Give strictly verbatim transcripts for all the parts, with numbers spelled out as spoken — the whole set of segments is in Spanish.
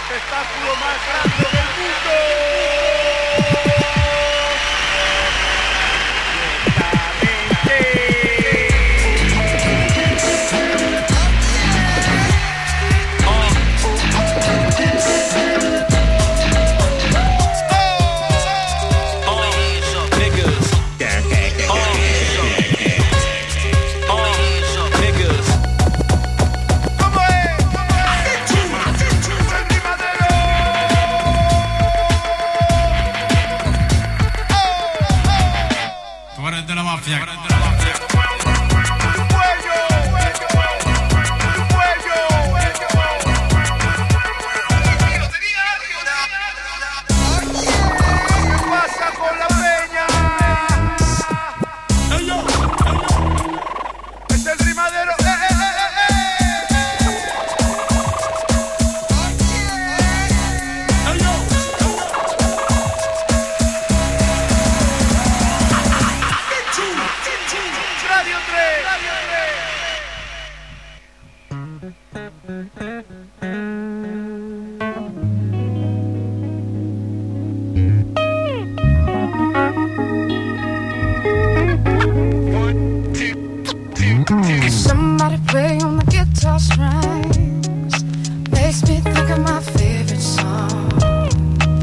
espectáculo más grande del mundo. Somebody play on the guitar strings, makes me think of my favorite songs.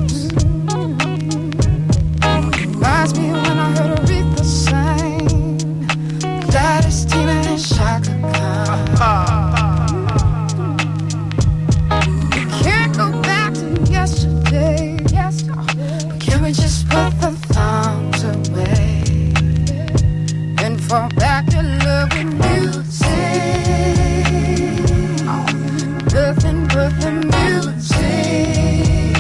Reminds me when I heard Aretha sing, Gladys, Tina, and Chaka Khan. We can't go back to yesterday, but can we just put the thumbs away and fall back to love with music? Nothing but the music.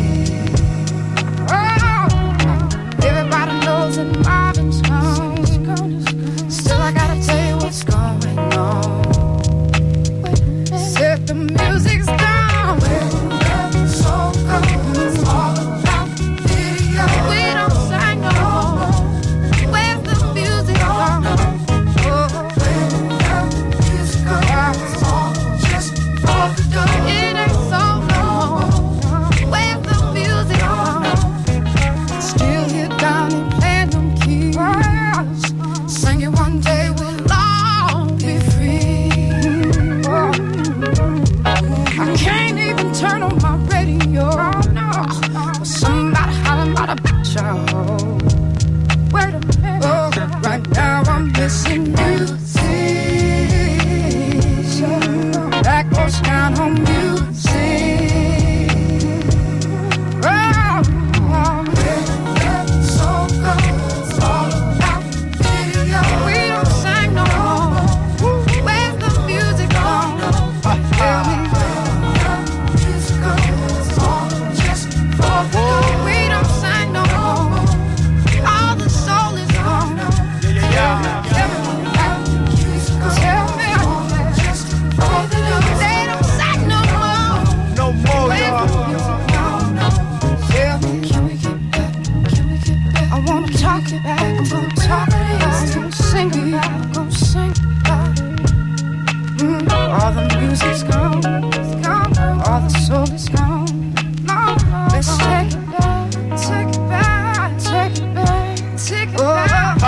Oh, everybody knows that Marvin's gone. Still, I gotta tell you what's going on. Said the music's down. Where the soul goes, all about video. We don't sing no more. Where's the music gone? It ain't so no more. Where's the music on? Still here down and playing them keys. Singing one day we'll all be free. Oh. I can't even turn on my radio. No. But somebody hollering about a bitch I hold. Wait a minute. Oh, right now I'm missing music. That goes down on music. Oh, oh, where the soul goes, all about video. We don't sing no more. Where's the music gone? Tell me where the music goes, all just for the love. We don't sing no more. All the soul is gone. Yeah, yeah, yeah. Tell me where the music goes. Tell me just for the love. They don't sing no more. No more, Where's y'all. the music gone? Tell me, can we get back? Can we get back? I wanna talk it back. I wanna talk it back. Gonna sing it back. Gonna sing it back. Mm, all the music's gone. It's gone. All the soul is gone. No, no, let's take it back. Take it back. Take it back. Take it back.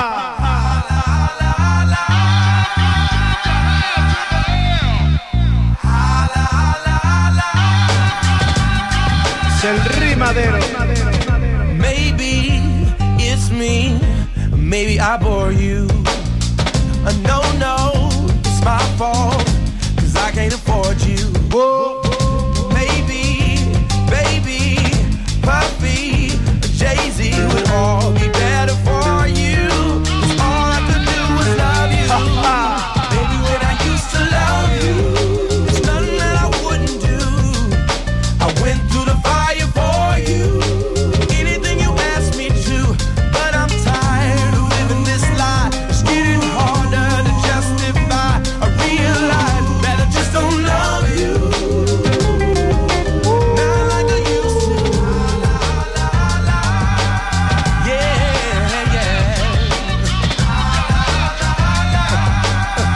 Es el rimadero. Maybe it's me, maybe I bore you. Uh, no, no, it's my fault, cause I can't afford you. Whoa. Maybe, baby, Puffy, Jay-Z would all be better for you. 'Cause all I could do was love you. Baby, when I used to love you, there's nothing that I wouldn't do. I went through the fire for you, anything you asked me to. But I'm tired of living this lie. It's getting harder to justify. I realize that I just don't love you, not like I used to. Yeah, yeah.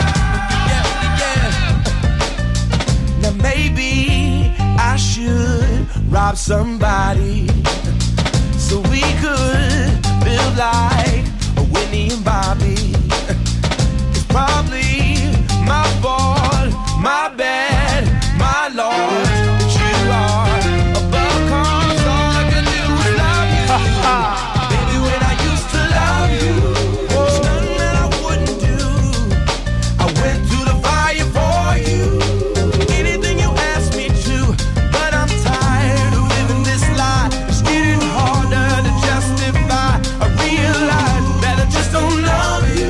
Yeah, yeah. Now maybe I should rob somebody so we could live like Whitney and Bobby. It's probably my fault, my bad, my loss that you are above, 'cause all I can do is love you. Baby, when I used to love you, there's nothing that I wouldn't do. I went through the fire for you, anything you asked me to, but I'm tired of living this lie. It's getting harder to justify. I realize that I just don't love you.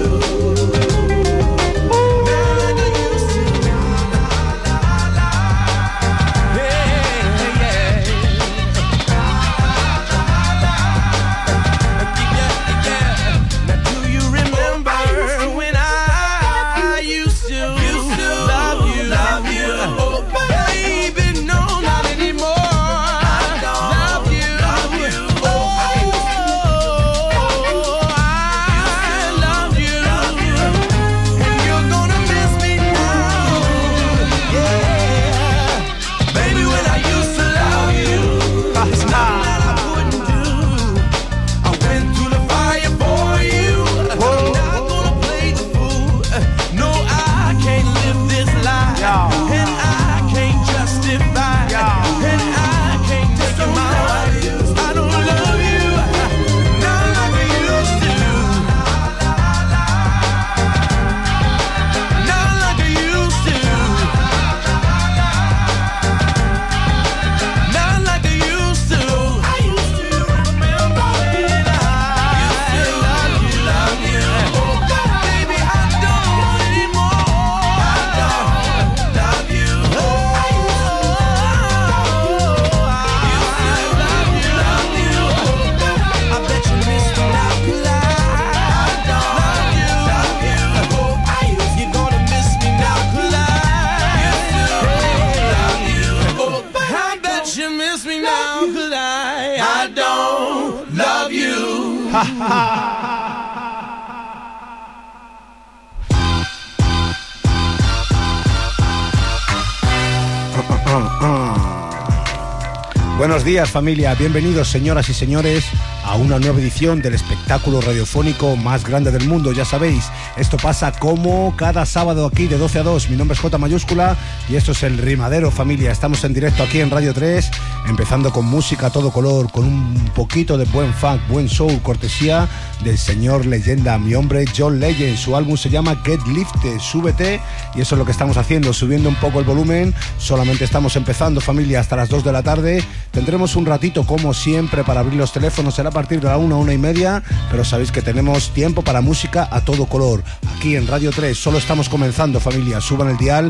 Buenos días, familia, bienvenidos, señoras y señores, a una nueva edición del espectáculo radiofónico más grande del mundo. Ya sabéis, esto pasa como cada sábado aquí de doce a dos. Mi nombre es J mayúscula y esto es El Rimadero, familia. Estamos en directo aquí en Radio tres, empezando con música a todo color, con un poquito de buen funk, buen soul, cortesía del señor leyenda, mi hombre John Legend. Su álbum se llama Get Lifted, súbete, y eso es lo que estamos haciendo, subiendo un poco el volumen. Solamente estamos empezando, familia, hasta las dos de la tarde. Tendremos un ratito, como siempre, para abrir los teléfonos. Será a partir de la una, una y media, pero sabéis que tenemos tiempo para música a todo color. Aquí en Radio tres solo estamos comenzando, familia. Suban el dial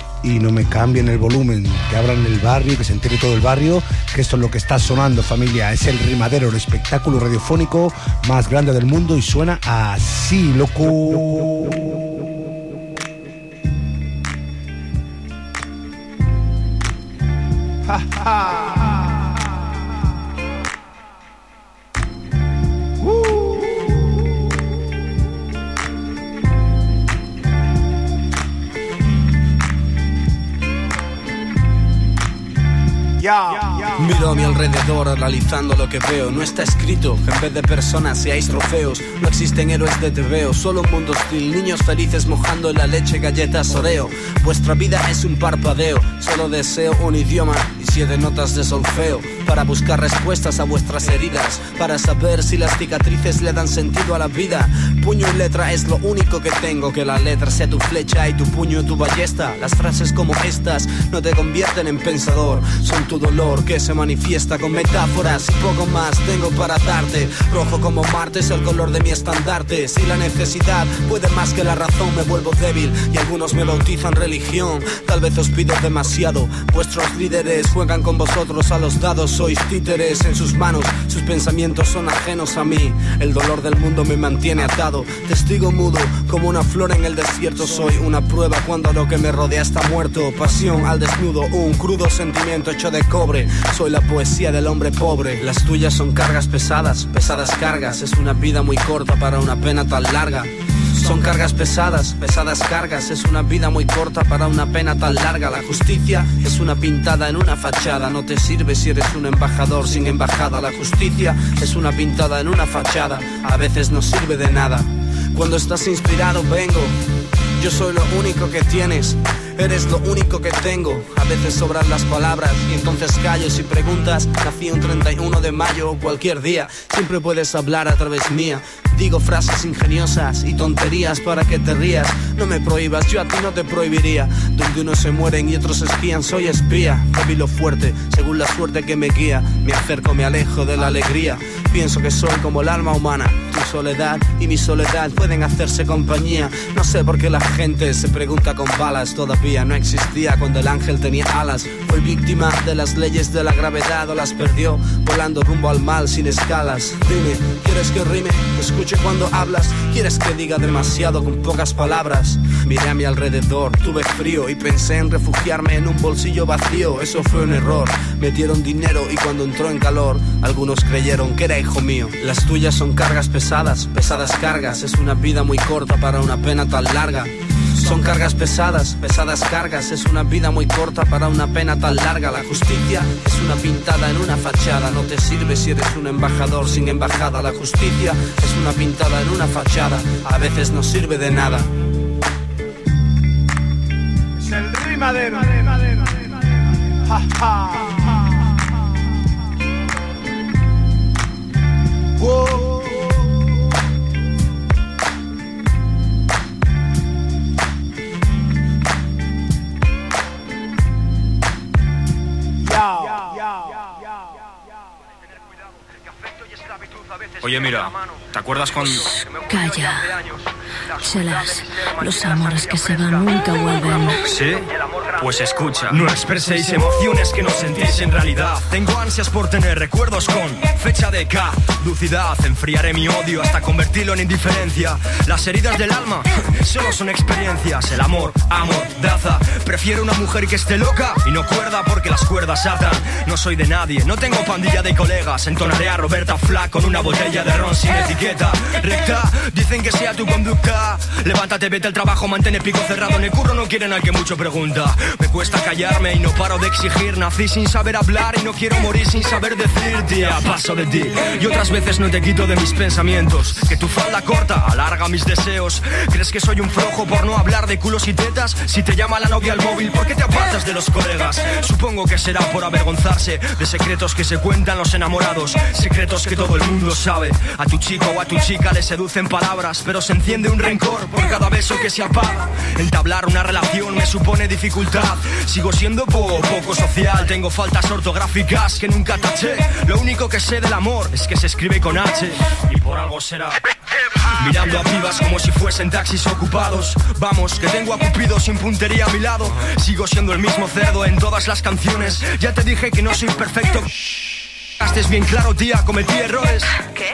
y no me cambien el volumen, que abran el barrio, que se entere todo el barrio, que esto es lo que está sonando, familia. Es El Rimadero, el espectáculo radiofónico más grande del mundo, y suena así, loco. Ja, ja. Miro a mi alrededor analizando lo que veo. No está escrito que en vez de personas seáis trofeos. No existen héroes de tebeo, solo un mundo hostil. Niños felices mojando en la leche galletas Oreo. Vuestra vida es un parpadeo. Solo deseo un idioma y siete notas de solfeo para buscar respuestas a vuestras heridas, para saber si las cicatrices le dan sentido a la vida. Puño y letra es lo único que tengo, que la letra sea tu flecha y tu puño tu ballesta. Las frases como estas no te convierten en pensador, son tu dolor que se manifiesta con metáforas y poco más tengo para darte. Rojo como Marte es el color de mi estandarte. Si la necesidad puede más que la razón, me vuelvo débil y algunos me bautizan religión. Tal vez os pido demasiado, vuestros líderes juegan con vosotros a los dados. Sois títeres en sus manos, sus pensamientos son ajenos a mí. El dolor del mundo me mantiene atado, testigo mudo como una flor en el desierto. Soy una prueba cuando lo que me rodea está muerto. Pasión al desnudo, un crudo sentimiento hecho de cobre. Soy la poesía del hombre pobre. Las tuyas son cargas pesadas, pesadas cargas. Es una vida muy corta para una pena tan larga. Son cargas pesadas, pesadas cargas. Es una vida muy corta para una pena tan larga. La justicia es una pintada en una fachada. No te sirve si eres un embajador sin embajada. La justicia es una pintada en una fachada. A veces no sirve de nada. Cuando estás inspirado vengo. Yo soy lo único que tienes. Eres lo único que tengo. A veces sobran las palabras y entonces callo. Si preguntas, nací un treinta y uno de mayo o cualquier día. Siempre puedes hablar a través mía. Digo frases ingeniosas y tonterías para que te rías. No me prohíbas, yo a ti no te prohibiría. Donde unos se mueren y otros espían, soy espía. Débil o fuerte, según la suerte que me guía. Me acerco, me alejo de la alegría. Pienso que soy como el alma humana. Tu soledad y mi soledad pueden hacerse compañía. No sé por qué la gente se pregunta con balas. Todavía no existía cuando el ángel tenía alas. Fue víctima de las leyes de la gravedad o las perdió volando rumbo al mal sin escalas. Dime, ¿quieres que rime? Escuche cuando hablas. ¿Quieres que diga demasiado con pocas palabras? Miré a mi alrededor, tuve frío y pensé en refugiarme en un bolsillo vacío. Eso fue un error. Metieron dinero y cuando entró en calor, algunos creyeron que era hijo mío. Las tuyas son cargas pesadas, pesadas cargas. Es una vida muy corta para una pena tan larga. Son cargas pesadas, pesadas cargas. Es una vida muy corta para una pena tan larga. La justicia es una pintada en una fachada. No te sirve si eres un embajador sin embajada. La justicia es una pintada en una fachada. A veces no sirve de nada. Es el rimadero. Ja, ja. Wow. Oye, mira, ¿te acuerdas cuando...? Calla. Chelas, los amores que se van nunca vuelven. ¿Sí? Pues escucha. No expreséis emociones que no sentís en realidad. Tengo ansias por tener recuerdos con fecha de caducidad. Enfriaré mi odio hasta convertirlo en indiferencia. Las heridas del alma solo son experiencias. El amor, amor, daza. Prefiero una mujer que esté loca y no cuerda porque las cuerdas atan. No soy de nadie, no tengo pandilla de colegas. Entonaré a Roberta Flack con una botella de ron sin etiqueta. Recta, dicen que sea tu conducta. Levántate, vete al trabajo, mantén el pico cerrado. En el curro no quieren al que mucho pregunta. Me cuesta callarme y no paro de exigir. Nací sin saber hablar y no quiero morir sin saber decir. Tía, paso de ti y otras veces no te quito de mis pensamientos. Que tu falda corta alarga mis deseos. ¿Crees que soy un flojo por no hablar de culos y tetas? Si te llama la novia al móvil, ¿por qué te apartas de los colegas? Supongo que será por avergonzarse de secretos que se cuentan los enamorados. Secretos que todo el mundo sabe. A tu chico o a tu chica le seducen palabras, pero se enciende un rencor por cada beso que se apaga. Entablar una relación me supone dificultad. Sigo siendo po poco social. Tengo faltas ortográficas que nunca taché. Lo único que sé del amor es que se escribe con H y por algo será. Mirando a pibas como si fuesen taxis ocupados. Vamos, que tengo a Cupido sin puntería a mi lado. Sigo siendo el mismo cerdo en todas las canciones. Ya te dije que no soy perfecto. Estés bien claro, tía, cometí errores. ¿Qué?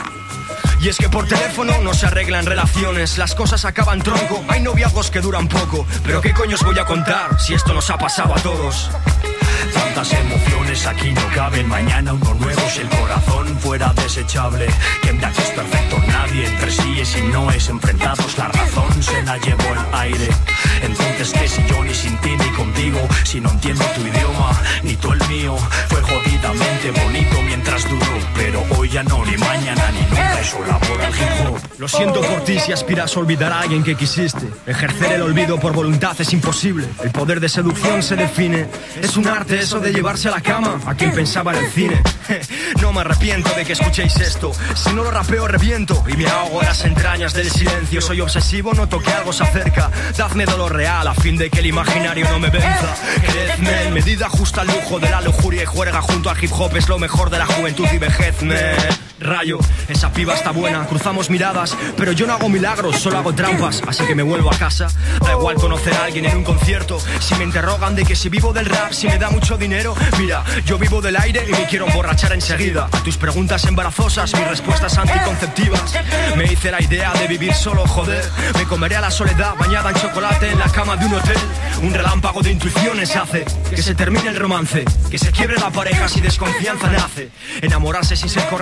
Y es que por teléfono no se arreglan relaciones. Las cosas acaban tronco, hay noviazgos que duran poco. Pero ¿qué coño os voy a contar si esto nos ha pasado a todos? Tantas emociones aquí no caben. Mañana uno nuevo si el corazón fuera desechable. ¿Quién de aquí es perfecto? Nadie. Entre sí es y no es enfrentados. La razón se la llevó el aire. Entonces qué si yo ni sin ti ni contigo. Si no entiendo tu idioma ni tú el mío. Fue jodidamente bonito mientras duró. Pero hoy ya no, ni mañana ni nunca. Eso labora el hip hop. Lo siento por ti si aspiras a olvidar a alguien que quisiste. Ejercer el olvido por voluntad es imposible. El poder de seducción se define. Es un arte eso de llevarse a la cama a quien pensaba en el cine. No me arrepiento de que escuchéis esto. Si no lo rapeo reviento y me ahogo en las entrañas del silencio. Soy obsesivo, noto que algo se acerca. Dadme dolor real a fin de que el imaginario no me venza. Creedme, en medida justa al lujo de la lujuria y juerga junto al hip hop es lo mejor de la juventud y vejezme. Rayo, esa piba está buena, cruzamos miradas, pero yo no hago milagros, solo hago trampas, así que me vuelvo a casa. Da igual conocer a alguien en un concierto. Si me interrogan de que si vivo del rap, si me da mucho dinero, mira, yo vivo del aire y me quiero emborrachar enseguida. A tus preguntas embarazosas, mis respuestas anticonceptivas. Me hice la idea de vivir solo, joder. Me comeré a la soledad bañada en chocolate en la cama de un hotel. Un relámpago de intuiciones hace que se termine el romance, que se quiebre la pareja si desconfianza nace. Enamorarse sin ser correspondido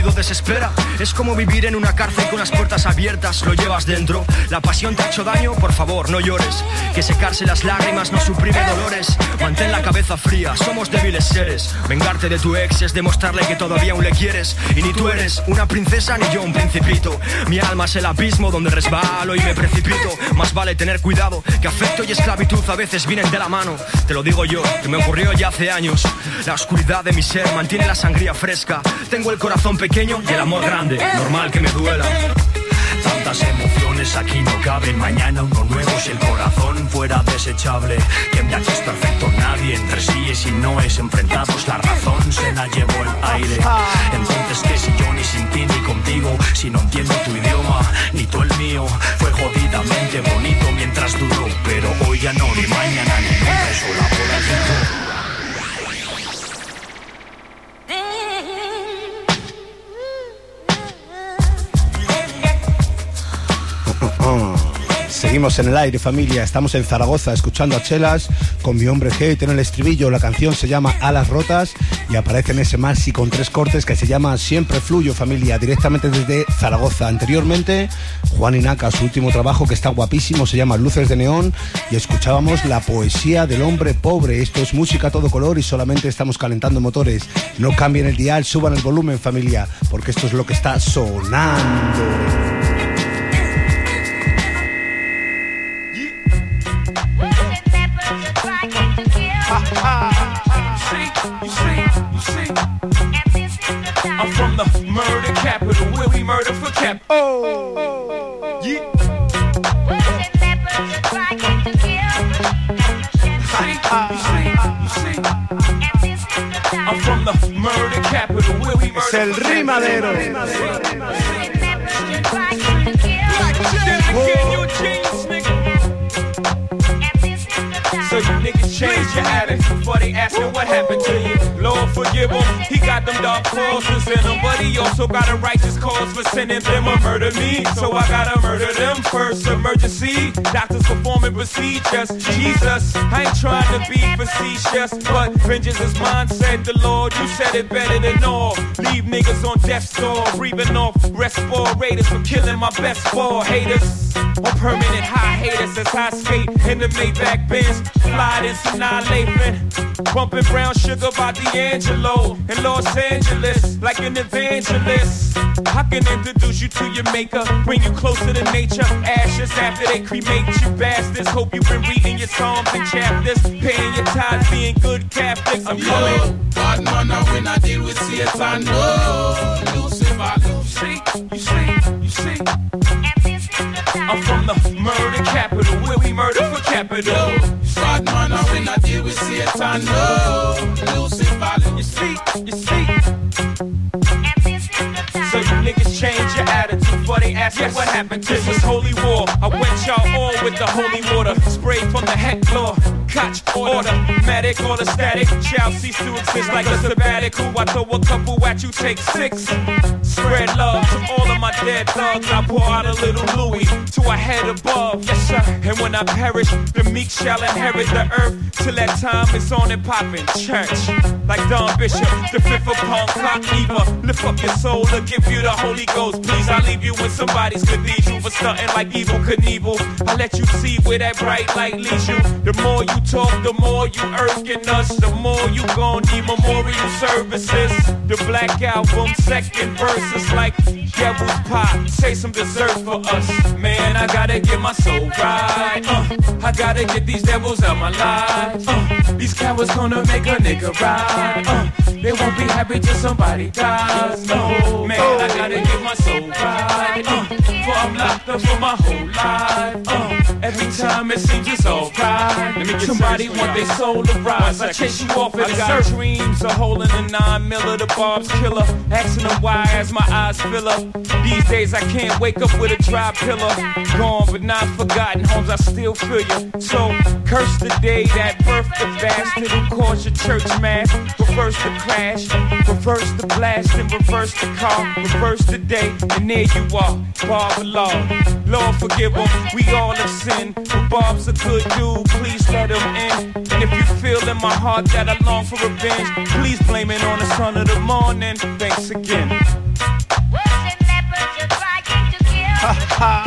ruido desespera. Es como vivir en una cárcel con las puertas abiertas. Lo llevas dentro, la pasión te ha hecho daño. Por favor, no llores, que secarse las lágrimas no suprime dolores. Mantén la cabeza fría, somos débiles seres. Vengarte de tu ex es demostrarle que todavía aún le quieres. Y ni tú eres una princesa ni yo un principito. Mi alma es el abismo donde resbalo y me precipito. Más vale tener cuidado, que afecto y esclavitud a veces vienen de la mano. Te lo digo yo, que me ocurrió ya hace años. La oscuridad de mi ser mantiene la sangría fresca. Tengo el corazón pequeño y el amor grande, normal que me duela. Tantas emociones aquí no caben. Mañana uno nuevo si el corazón fuera desechable. Quien de aquí es perfecto, nadie entre sí y si no es enfrentados. La razón se la llevó el aire. Entonces qué si yo ni sin ti ni contigo. Si no entiendo tu idioma, ni tú el mío. Fue jodidamente bonito mientras duró, pero hoy ya no, ni mañana ni nunca. Eso la boda dijo. Seguimos en el aire, familia. Estamos en Zaragoza escuchando a Chelas con Mi Hombre G en el estribillo. La canción se llama Alas Rotas y aparece en ese maxi con tres cortes que se llama Siempre Fluyo, familia, directamente desde Zaragoza. Anteriormente, Juan Inaca, su último trabajo que está guapísimo, se llama Luces de Neón, y escuchábamos La Poesía del Hombre Pobre. Esto es música a todo color y solamente estamos calentando motores. No cambien el dial, suban el volumen, familia, porque esto es lo que está sonando. I'm from the murder capital, where we murder for cap. Oh, yeah. I'm from the murder capital, where we murder. Es el rimadero. So you niggas change your attitude before they ask you what happened to you. Lord forgive him, he got them dark forces in him, but he also got a righteous cause for sending them to murder me. So I gotta murder them first. Emergency, doctors performing procedures. Jesus, I ain't trying to be facetious, but vengeance is mine, said the Lord. You said it better than all. Leave niggas on death's door, breathing off respirators for killing my best four haters. On permanent high haters as I skate in the Maybach Benz, fly in Sinai bumping brown sugar by D'Angelo in Los Angeles like an evangelist. I can introduce you to your maker, bring you closer to nature. Ashes after they cremate you bastards. Hope you've been reading your psalms and chapters, paying your tithes, being good Catholics. I'm coming. Bad man, I when I deal with Satan, no Lucifer. You see, you see, you see. I'm from the murder capital, where we murder for capital. Bad man, I when I deal with Satan, no Lucifer. You see, you see. So you niggas change your attitude before they ask you what happened to this is holy war. I wet y'all all with the holy water, sprayed from the head floor. Koch order, matic or the static shall cease to exist like a sabbatical. I throw a couple at you, take six. Spread love to all of my dead thugs. I pour out a little Louis to a head above. Yes sir. And when I perish, the meek shall inherit the earth. Till that time it's on and poppin'. Church, like Don Bishop, the fifth upon clock Eva. Lift up your soul to give you the Holy Ghost. Please, I leave you in somebody's cathedral for stunting like Evel Knievel. I let you see where that bright light leads you. The more you talk, the more you irking us. The more you gon' need memorial services. The Black Album, second verse is like devil's pie. Say some dessert for us. Man, I gotta get my soul right. Uh, I gotta get these devils out my life. Uh, these cowards gonna make a nigga ride. Uh, they won't be happy till somebody dies. No, man, I gotta get my soul right. Uh, for I'm locked up for my whole life. Uh, every time it seems it's alright. Let me get somebody want their soul to rise. I chase you off in the search. Dreams of holding a nine miller, the Bob's killer. Asking them why as my eyes fill up. These days I can't wake up with a dry pillow. Gone but not forgotten, homes I still feel you. So curse the day that birthed the bastard who caused your church mass. Reverse the crash, reverse the blast and reverse the car. Reverse the day and there you are, Bob Law. Lord forgive him, we all have sinned. But Bob's a good dude, please let him in. And if you feel in my heart that I long for revenge, please blame it on the sun of the morning. Thanks again. ha.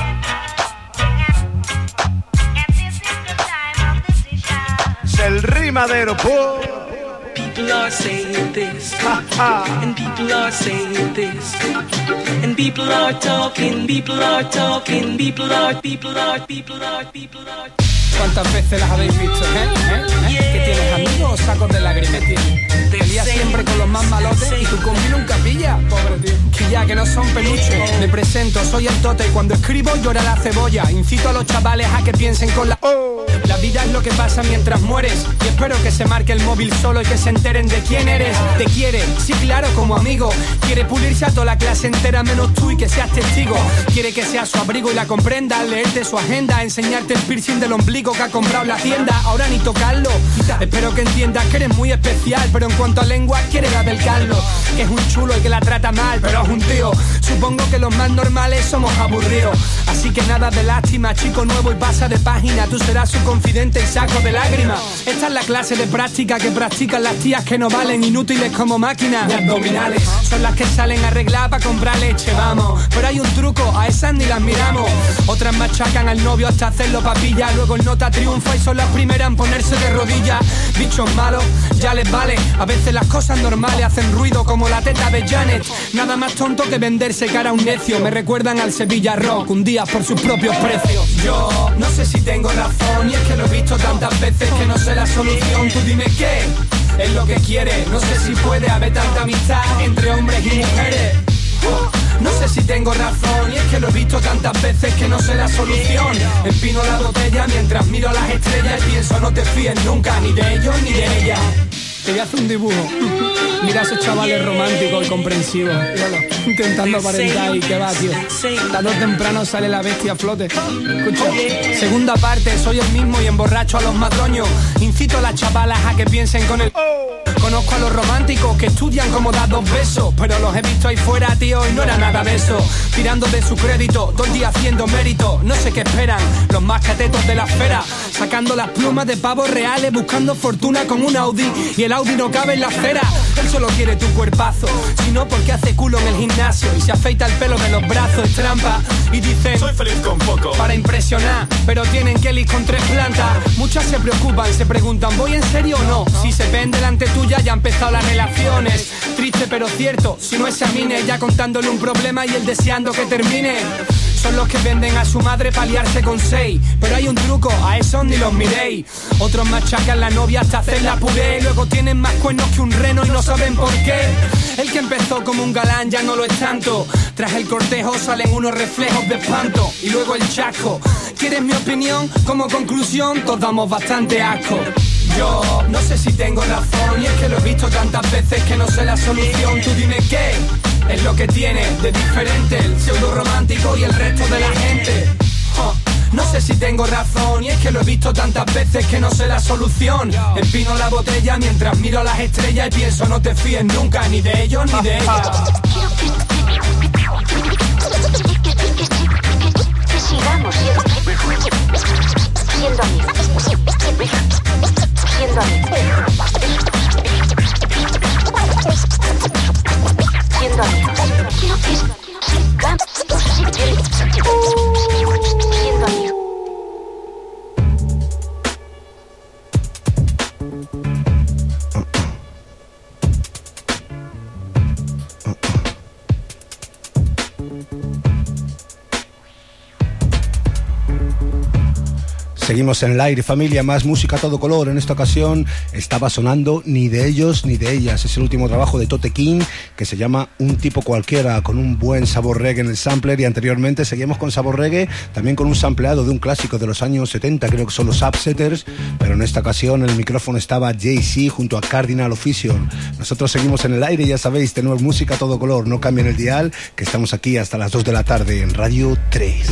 Es el rimadero, po. People are saying this, and people are saying this, and people are talking, people are talking, people are, people are, people are, people are. ¿Cuántas veces las habéis visto, eh? ¿Eh? ¿Eh? ¿Que tienes amigos o sacos de lágrimas tienes? Te lías siempre con los más malotes y tu combi nunca pilla. Pobre tío. Que ya, que no son peluches. Me presento, soy el Tote y cuando escribo llora la cebolla. Incito a los chavales a que piensen con la... La vida es lo que pasa mientras mueres y espero que se marque el móvil solo y que se enteren de quién eres. Te quiere, sí claro, como amigo. Quiere pulirse a toda la clase entera menos tú y que seas testigo. Quiere que seas su abrigo y la comprenda, leerte su agenda, enseñarte el piercing del ombligo que ha comprado la tienda. Ahora ni tocarlo. Espero que entiendas que eres muy especial, pero en cuanto a lengua quiere la del Carlos, que es un chulo y que la trata mal, pero es un tío. Supongo que los más normales somos aburridos. Así que nada de lástima, chico nuevo y pasa de página. Tú serás su confidente y saco de lágrimas. Esta es la clase de práctica que practican las tías que no valen, inútiles como máquinas. Y abdominales son las que salen a arreglar para comprar leche, vamos. Pero hay un truco, a esas ni las miramos. Otras machacan al novio hasta hacerlo papilla. Luego el nota triunfa y son las primeras en ponerse de rodillas. Bichos malos, ya les vale. A veces las cosas normales hacen ruido como la teta de Janet. Nada más tonto que venderse cara a un necio. Me recuerdan al Sevilla Rock, un día por sus propios precios. Yo no sé si tengo razón y es que lo he visto tantas veces que no sé la solución. Tú dime qué es lo que quieres. No sé si puede haber tanta amistad entre hombres y mujeres. No sé si tengo razón y es que lo he visto tantas veces que no sé la solución. Empino la botella mientras miro las estrellas y pienso no te fíes nunca ni de ellos ni de ella. Te voy a hacer un dibujo. Mira a esos chavales románticos y comprensivos. Míralo, intentando aparentar y que va, tío. Tarde o temprano sale la bestia a flote. Escucha, segunda parte, soy el mismo y emborracho a los madroños. Incito a las chavalas a que piensen con el... Conozco a los románticos que estudian cómo dar dos besos, pero los he visto ahí fuera, tío, y no era nada de eso. Tirando de su crédito, todo el día haciendo mérito. No sé qué esperan, los más catetos de la esfera. Sacando las plumas de pavos reales, buscando fortuna con un Audi. Y el Audi no cabe en la acera. Él solo quiere tu cuerpazo, sino porque hace culo en el gimnasio y se afeita el pelo de los brazos, es trampa. Y dicen, soy feliz con poco, para impresionar, pero tienen Kelly con tres plantas. Muchas se preocupan, se preguntan, ¿voy en serio o no? Si se ven delante tuya ya han empezado las relaciones. Triste pero cierto, si no examine, ya contándole un problema y él deseando que termine. Son los que venden a su madre para liarse con seis. Pero hay un truco, a esos ni los miréis. Otros machacan la novia hasta hacerla puré. Luego tienen más cuernos que un reno y no saben por qué. El que empezó como un galán ya no lo es tanto. Tras el cortejo salen unos reflejos de espanto. Y luego el chasco. ¿Quieres mi opinión? Como conclusión, todos damos bastante asco. Yo no sé si tengo razón y es que lo he visto tantas veces que no sé la solución. Tú dime qué es lo que tiene de diferente el pseudo romántico y el resto de la gente. Oh, no sé si tengo razón y es que lo he visto tantas veces que no sé la solución. Empino la botella mientras miro las estrellas y pienso no te fíes nunca ni de ellos ni de ellas. Que sigamos siendo siendo amigos. Siendo amigos. Siendo amigos. Quiero que sigamos siendo amigos. Seguimos en el aire, familia, más música a todo color. En esta ocasión estaba sonando Ni de ellos ni de ellas. Es el último trabajo de Tote King, que se llama Un tipo cualquiera, con un buen sabor reggae en el sampler. Y anteriormente seguimos con sabor reggae, también con un sampleado de un clásico de los años setenta, creo que son los Upsetters. Pero en esta ocasión en el micrófono estaba Jay-Z junto a Cardinal Official. Nosotros seguimos en el aire, ya sabéis, tenemos música a todo color. No cambien el dial, que estamos aquí hasta las dos de la tarde en Radio tres.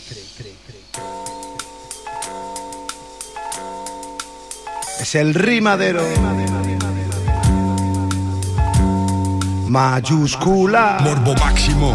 Es el rimadero. Mayúscula. Morbo máximo,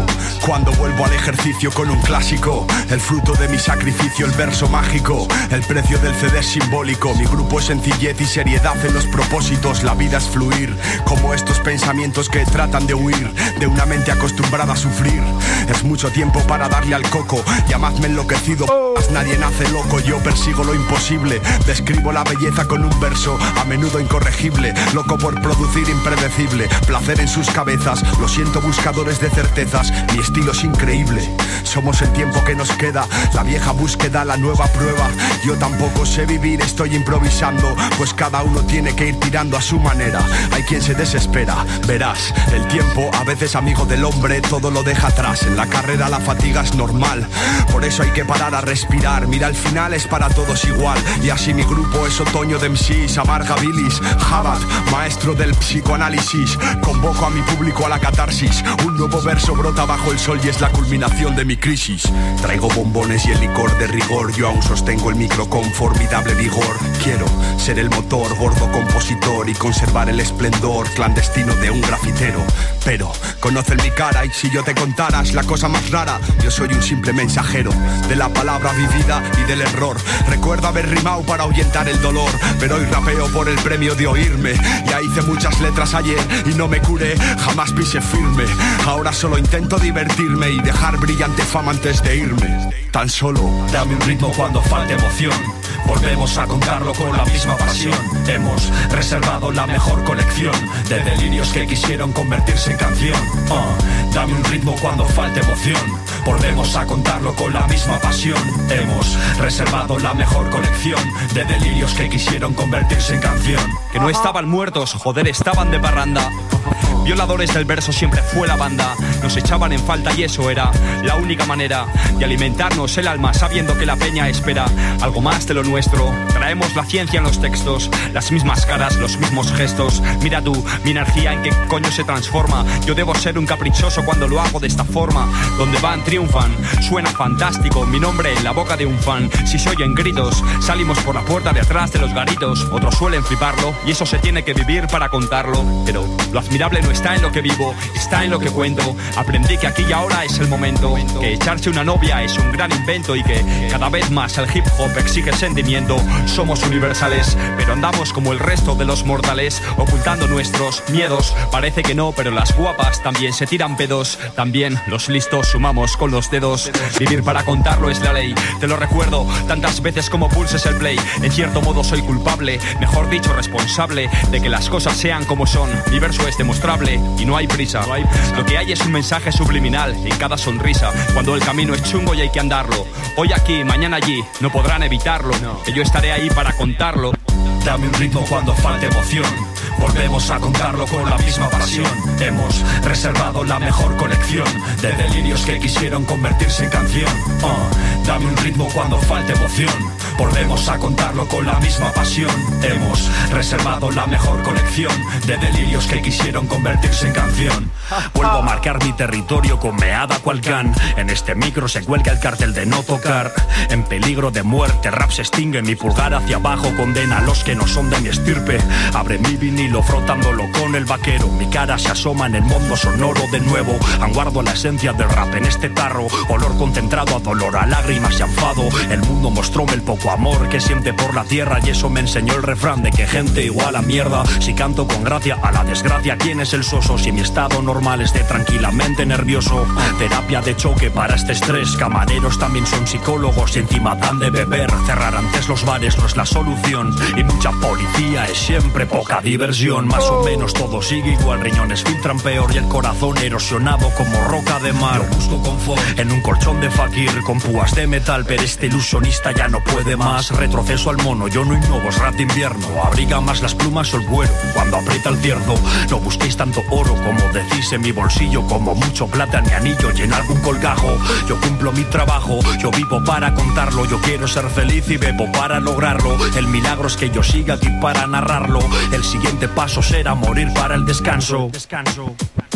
Cuando vuelvo al ejercicio con un clásico, el fruto de mi sacrificio, el verso mágico. El precio del C D es simbólico. Mi grupo es sencillez y seriedad en los propósitos. La vida es fluir, como estos pensamientos que tratan de huir de una mente acostumbrada a sufrir. Es mucho tiempo para darle al coco. Llamadme enloquecido, p***, nadie nace loco. Yo persigo lo imposible, describo la belleza con un verso a menudo incorregible. Loco por producir impredecible, placer en sus cabezas. Lo siento, buscadores de certezas, mi estilo es increíble. Somos el tiempo que nos queda, la vieja búsqueda, la nueva prueba. Yo tampoco sé vivir, estoy improvisando, pues cada uno tiene que ir tirando a su manera. Hay quien se desespera, verás, el tiempo a veces amigo del hombre todo lo deja atrás. En la carrera la fatiga es normal, por eso hay que parar a respirar. Mira, al final es para todos igual, y así mi grupo es otoño de M Cs. Amarga bilis, Jabat, maestro del psicoanálisis. Convoco a mi público a la catarsis. Un nuevo verso brota bajo el sol y es la culminación de mi crisis. Traigo bombones y el licor de rigor. Yo aún sostengo el micro con formidable vigor. Quiero ser el motor, gordo compositor, y conservar el esplendor clandestino de un grafitero. Pero conocen mi cara y si yo te contaras la cosa más rara, yo soy un simple mensajero de la palabra vivida y del error. Recuerdo haber rimado para ahuyentar el dolor, pero hoy rapeo por el premio de oírme. Ya hice muchas letras ayer y no me curé, jamás pise firme. Ahora solo intento divertirme y dejar brillante fama antes de irme. Tan solo dame un ritmo cuando falte emoción. Volvemos a contarlo con la misma pasión. Hemos reservado la mejor colección de delirios que quisieron convertirse en canción. uh, Dame un ritmo cuando falte emoción. Volvemos a contarlo con la misma pasión. Hemos reservado la mejor colección de delirios que quisieron convertirse en canción. Que no estaban muertos, joder, estaban de parranda. Violadores del verso siempre fue la banda. Nos echaban en falta y eso era la única manera de alimentarnos el alma, sabiendo que la peña espera algo más de lo nuestro. Traemos la ciencia en los textos, las mismas caras, los mismos gestos. Mira tú, mi energía en qué coño se transforma. Yo debo ser un caprichoso cuando lo hago de esta forma. Donde van triunfan, suena fantástico. Mi nombre en la boca de un fan. Si se oyen gritos, salimos por la puerta de atrás de los garitos. Otros suelen fliparlo y eso se tiene que vivir para contarlo. Pero lo admirable no está en lo que vivo, está en lo que cuento. Aprendí que aquí y ahora es el momento, que echarse una novia es un gran invento y que cada vez más el hip hop exige sentimiento. Somos universales, pero andamos como el resto de los mortales, ocultando nuestros miedos. Parece que no, pero las guapas también se tiran pedos. También los listos sumamos con los dedos. Vivir para contarlo es la ley, te lo recuerdo tantas veces como pulses el play. En cierto modo soy culpable, mejor dicho responsable, de que las cosas sean como son. Mi verso es demostrable y no hay prisa. Lo que hay es un mensaje subliminal en cada sonrisa. Cuando el camino es chungo y hay que andarlo. Hoy aquí, mañana allí, no podrán evitarlo. Que yo estaré ahí para contarlo. Dame un ritmo cuando falte emoción. Volvemos a contarlo con la misma pasión. Hemos reservado la mejor colección de delirios que quisieron convertirse en canción. uh, Dame un ritmo cuando falte emoción. Volvemos a contarlo con la misma pasión. Hemos reservado la mejor colección de delirios que quisieron convertirse en canción. Vuelvo a marcar mi territorio con meada cual can. En este micro se cuelga el cartel de no tocar. En peligro de muerte, rap se extingue. Mi pulgar hacia abajo condena a los que no son de mi estirpe. Abre mi vinilo frotándolo con el vaquero. Mi cara se asoma en el mundo sonoro de nuevo. Anguardo la esencia del rap en este tarro. Olor concentrado a dolor, a lágrimas y a enfado. El mundo mostróme el poco amor que siente por la tierra, y eso me enseñó el refrán de que gente igual a mierda. Si canto con gracia a la desgracia, ¿quién es el soso? Si mi estado normal es de tranquilamente nervioso. Terapia de choque para este estrés. Camareros también son psicólogos y encima dan de beber. Cerrar antes los bares no es la solución, y mucha policía es siempre poca diversión. Más o menos todo sigue igual, riñones filtran peor y el corazón erosionado como roca de mar. Yo busco confort en un colchón de fakir con púas de metal, pero este ilusionista ya no puede más. Retroceso al mono, yo no innovo, es rap de invierno. Abriga más las plumas o el cuero cuando aprieta el cierzo. No busquéis tanto oro como decís en mi bolsillo, como mucho plata en mi anillo y en algún colgajo. Yo cumplo mi trabajo, yo vivo para contarlo. Yo quiero ser feliz y bebo para lograrlo. El milagro es que yo siga aquí para narrarlo. El siguiente paso será morir para el descanso. Descanso.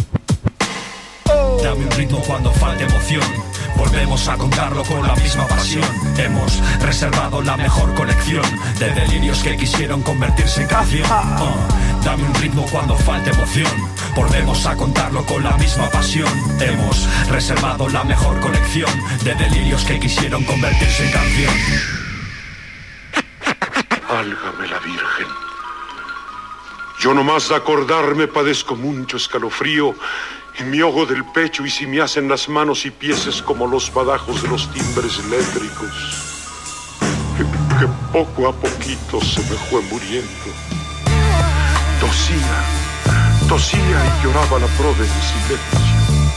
Dame un ritmo cuando falte emoción. Volvemos a contarlo con la misma pasión. Hemos reservado la mejor colección de delirios que quisieron convertirse en canción. uh, Dame un ritmo cuando falte emoción. Volvemos a contarlo con la misma pasión. Hemos reservado la mejor colección de delirios que quisieron convertirse en canción. Válgame la Virgen. Yo nomás de acordarme padezco mucho escalofrío en mi ojo del pecho, y si me hacen las manos y pies es como los badajos de los timbres eléctricos, que, que poco a poquito se me fue muriendo. Tosía, tosía y lloraba la pro de mi silencio.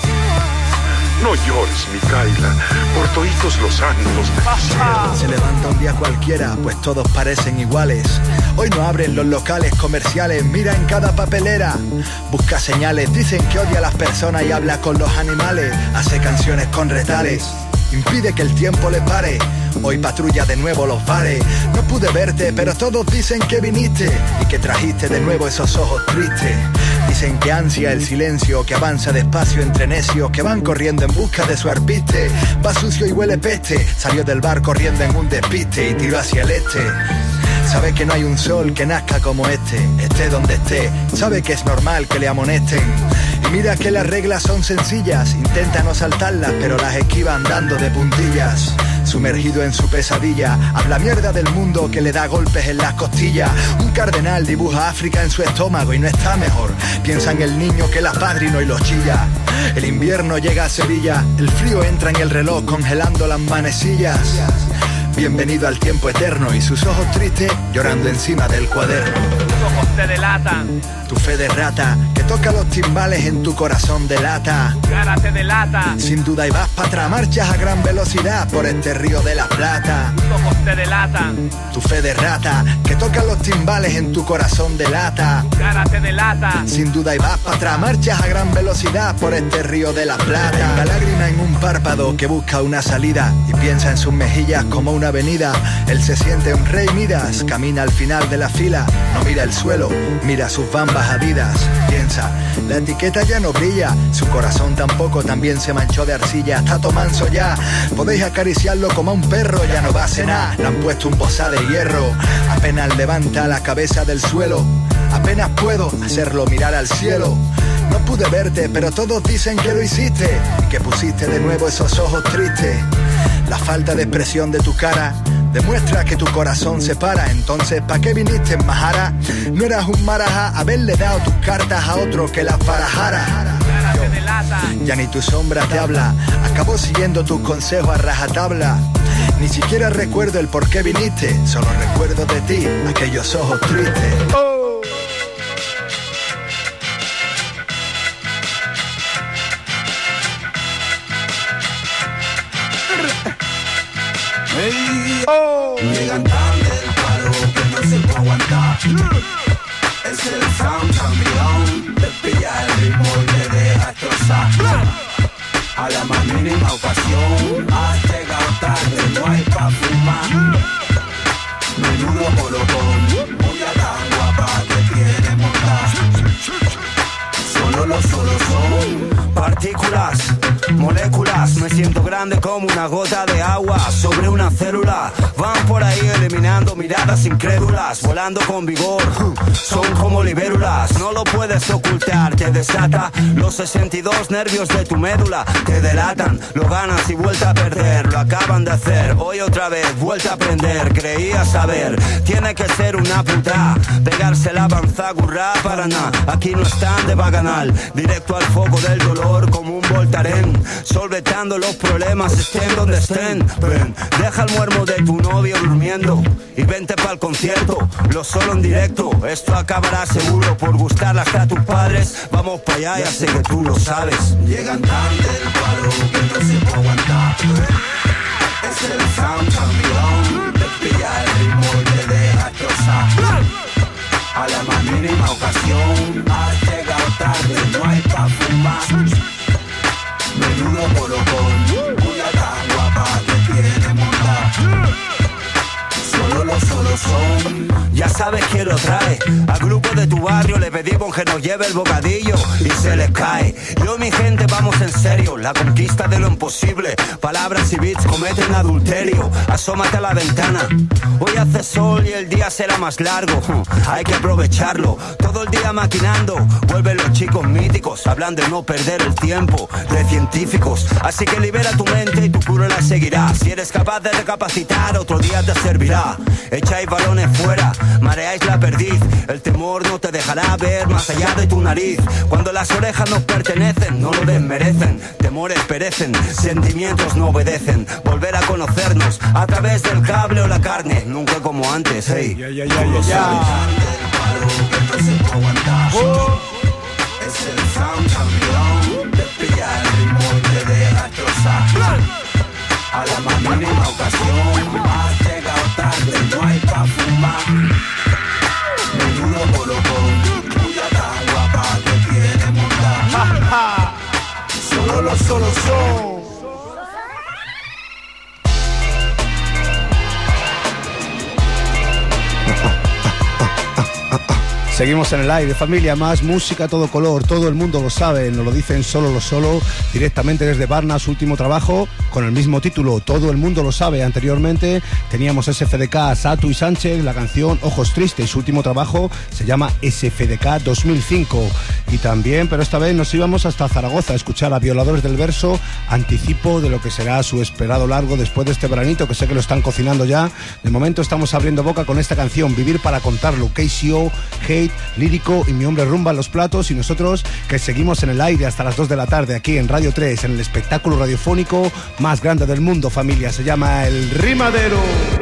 No llores, Micaela, por toditos los años de... Se levanta un día cualquiera, pues todos parecen iguales. Hoy no abren los locales comerciales, mira en cada papelera. Busca señales, dicen que odia a las personas y habla con los animales. Hace canciones con retales, impide que el tiempo le pare. Hoy patrulla de nuevo los bares. No pude verte, pero todos dicen que viniste y que trajiste de nuevo esos ojos tristes. Dicen que ansia el silencio, que avanza despacio entre necios que van corriendo en busca de su arpiste. Va sucio y huele peste, salió del bar corriendo en un despiste y tiró hacia el este. Sabe que no hay un sol que nazca como este, esté donde esté, sabe que es normal que le amonesten. Y mira que las reglas son sencillas, intenta no saltarlas, pero las esquiva andando de puntillas. Sumergido en su pesadilla, habla mierda del mundo que le da golpes en las costillas. Un cardenal dibuja África en su estómago y no está mejor. Piensa en el niño que la padrino y lo chilla. El invierno llega a Sevilla, el frío entra en el reloj congelando las manecillas. Bienvenido al tiempo eterno y sus ojos tristes llorando encima del cuaderno. Tus ojos te delatan, tu fe de rata que toca los timbales en tu corazón delata. tu cara te delata, Sin duda y vas para atrás, marchas a gran velocidad por este río de la plata. tus ojos te delatan, Tu fe de rata que toca los timbales en tu corazón delata. tu cara te delata, Sin duda y vas para atrás, marchas a gran velocidad por este río de la plata. Una lágrima en un párpado que busca una salida y piensa en sus mejillas como una avenida. Él se siente un rey Midas, camina al final de la fila, no mira el suelo, mira sus bambas adidas. Piensa, la etiqueta ya no brilla, su corazón tampoco, también se manchó de arcilla. Está tomanso ya, podéis acariciarlo como a un perro, ya no va a cenar, le han puesto un bozal de hierro. Apenas levanta la cabeza del suelo, apenas puedo hacerlo mirar al cielo. No pude verte, pero todos dicen que lo hiciste y que pusiste de nuevo esos ojos tristes. La falta de expresión de tu cara demuestra que tu corazón se para. Entonces, ¿pa' qué viniste en Majara? No eras un marajá, haberle dado tus cartas a otro que las barajara. Yo, ya ni tu sombra te habla, acabó siguiendo tus consejos a rajatabla. Ni siquiera recuerdo el por qué viniste, solo recuerdo de ti aquellos ojos tristes. Oh. Hey, oh. Llegan tarde el paro que no se puede aguantar. Es el sound campeón, te pilla el ritmo y te deja destrozar. A la más mínima ocasión, has llegado tarde, no hay pa' fumar. Menudo colocón, mucha tan guapa que quiere montar. Solo los solos son partículas, moléculas. Me siento grande como una gota de agua sobre una célula. Van por ahí eliminando miradas incrédulas, volando con vigor, son como libélulas. No lo puedes ocultar, te desata los sesenta y dos nervios de tu médula. Te delatan, lo ganas y vuelta a perder. Lo acaban de hacer, hoy otra vez, vuelta a aprender. Creía saber, tiene que ser una puta, pegarse la banzagurra para nada. Aquí no están de baganal, directo al foco del dolor como un voltaren, solvetando los problemas estén donde estén. Ven, deja el muermo de tu novio durmiendo y vente pa'l concierto, lo solo en directo. Esto acabará seguro por gustarle hasta a tus padres. Vamos pa' allá, ya sé que tú lo sabes. Llegan tarde el paro que no se puede aguantar. Es el sound campeón, te pilla el ritmo y te deja destrozar. A la más mínima ocasión, has llegado tarde, no hay pa' fumar. Menudo colocón, una tan guapa que quiere montar. Solo los solos son. Ya sabes quién lo trae. Al grupo de tu barrio le pedimos que nos lleve el bocadillo y se les cae. Yo y mi gente vamos en serio, la conquista de lo imposible. Palabras y beats cometen adulterio. Asómate a la ventana, hoy hace sol y el día será más largo. Hay que aprovecharlo, todo el día maquinando. Vuelven los chicos míticos, hablan de no perder el tiempo, de científicos. Así que libera tu mente y tu cura la seguirá. Si eres capaz de recapacitar, otro día te servirá. Echáis balones fuera, mareáis la perdiz. El temor no te dejará ver más allá de tu nariz. Cuando las orejas nos pertenecen, no lo desmerecen. Temores perecen, sentimientos no obedecen. Volver a conocernos a través del cable o la carne, nunca como antes, hey. Ya, ya, ya, ya, ya. Oh. Es el sound campeón, te pilla el ritmo y te deja trozar. A la más mínima ocasión, has llegado tarde, no hay pa' fumar. Menudo colocón, tuya tan guapa que quiere montar. Solo los solos son. Seguimos en el aire, familia, más música a todo color, todo el mundo lo sabe, nos lo dicen solo lo solo, directamente desde Barna, su último trabajo, con el mismo título, todo el mundo lo sabe. Anteriormente teníamos S F D K, Satu y Sánchez, la canción Ojos Tristes, su último trabajo se llama S F D K dos mil cinco. Y también, pero esta vez nos íbamos hasta Zaragoza a escuchar a Violadores del Verso, anticipo de lo que será su esperado largo después de este veranito, que sé que lo están cocinando ya. De momento estamos abriendo boca con esta canción, Vivir para contarlo, K C O, Hate, Lírico y Mi Hombre Rumba en los platos, y nosotros que seguimos en el aire hasta las dos de la tarde aquí en Radio tres, en el espectáculo radiofónico más grande del mundo, familia, se llama El Rimadero.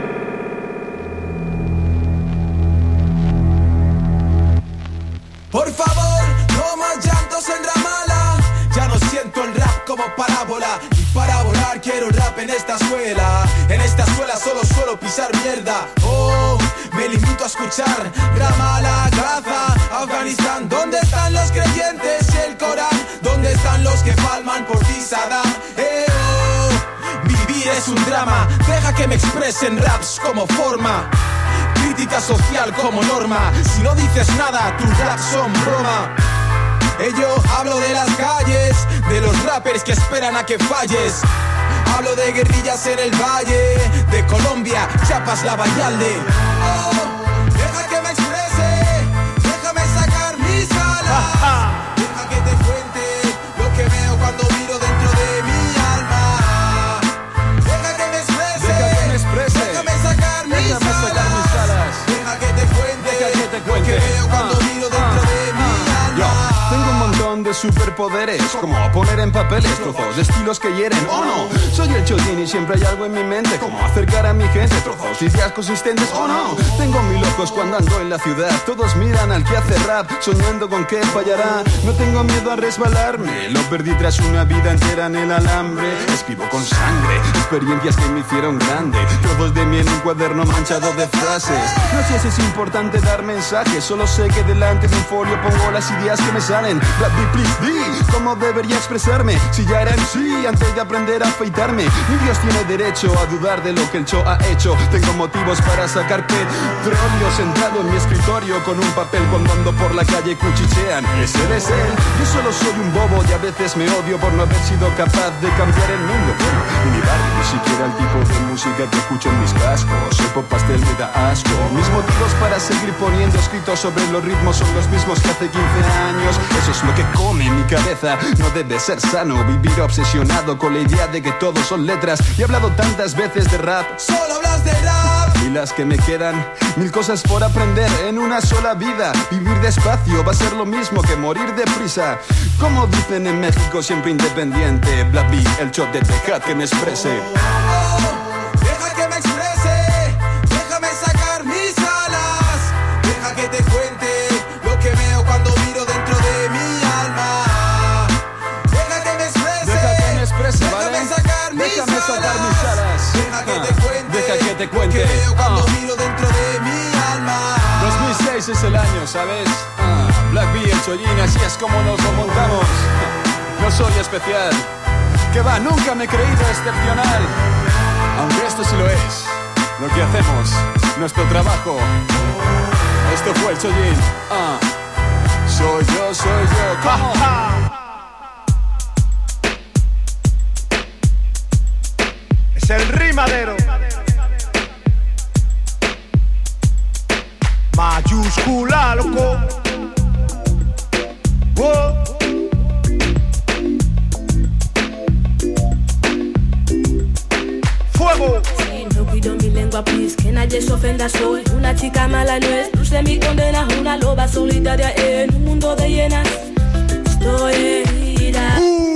Por favor, no más llantos en Ramala. Ya no siento el rap como parábola. Y para volar quiero rap en esta escuela. En esta escuela solo suelo pisar mierda. Oh, me limito a escuchar Ramala, Gaza, Afganistán. ¿Dónde están los creyentes y el Corán? ¿Dónde están los que palman por ti, Saddam? Eh, oh, vivir es un drama. Deja que me expresen raps como forma. Crítica social como norma. Si no dices nada, tus raps son broma. Eh, yo hablo de las calles, de los rappers que esperan a que falles. Hablo de guerrillas en el valle, de Colombia, Chiapas, La Vallalde. Oh, deja que me exprese, déjame sacar mis alas. Deja que te cuente lo que veo cuando miro dentro de mi alma. Deja que me exprese, Deja que me exprese. déjame sacar mis Déjame alas. sacar mis alas. Deja que te cuente, Deja que te lo cuente. que veo cuando Ah, miro dentro de mi alma. Yo tengo un montón de superpoderes, como poner en papeles trozos de estilos que hieren, ¿o no? Soy el Chotín y siempre hay algo en mi mente, como acercar a mi gente trozos y ideas consistentes, ¿o no? Tengo mil ojos cuando ando en la ciudad, todos miran al que hace rap, soñando con que fallará. No tengo miedo a resbalarme, lo perdí tras una vida entera en el alambre. Escribo con sangre, experiencias que me hicieron grande, trozos de mí en un cuaderno manchado de frases. No sé si es importante dar mensajes, solo sé que delante de un folio pongo las ideas que me salen. Black B, please, di cómo debería expresarme. Si ya era en sí antes de aprender a afeitarme. Ni Dios tiene derecho a dudar de lo que el Cho ha hecho. Tengo motivos para sacar petróleo sentado en mi escritorio con un papel cuando ando por la calle cuchichean. Ese es él. Yo solo soy un bobo y a veces me odio por no haber sido capaz de cambiar el mundo. Bueno, y mi barrio ni siquiera el tipo de música que escucho en mis cascos. El pop pastel me da asco. Mis motivos para seguir poniendo escritos sobre los ritmos son los mismos que hace quince años. Eso es lo que come mi cabeza. No debe ser sano vivir obsesionado con la idea de que todo son letras. Y he hablado tantas veces de rap. Solo hablas de rap. Y las que me quedan, mil cosas por aprender en una sola vida. Vivir despacio va a ser lo mismo que morir deprisa. Como dicen en México, siempre independiente. Black B, el shot de Tejat que me exprese. Deja que me exprese, déjame sacar mis alas. Deja que te cuente lo que veo cuando miro dentro de mi alma. Deja que me exprese, Deja que me exprese, ¿vale? déjame sacar mis Déjame alas. sacar mis alas. Deja que Ah, te cuente, deja que te cuente. lo que veo cuando Ah. miro dentro de mi alma. dos mil seis es el año, ¿sabes? Ah, Black B, el Chollín, así es como nos lo montamos. No soy especial, que va, nunca me he creído excepcional. Aunque esto sí lo es, lo que hacemos, nuestro trabajo. Esto fue el Chollín. Ah, soy yo, soy yo. ¿Cómo? Es el rimadero. Mayúscula, loco. ofenda, soy una chica mala, no es luz de mi condena, una loba solitaria en un mundo de hienas. Estoy herida.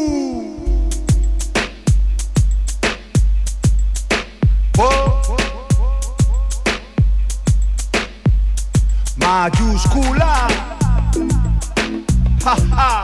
Oh. Mayúscula. Ja, ja.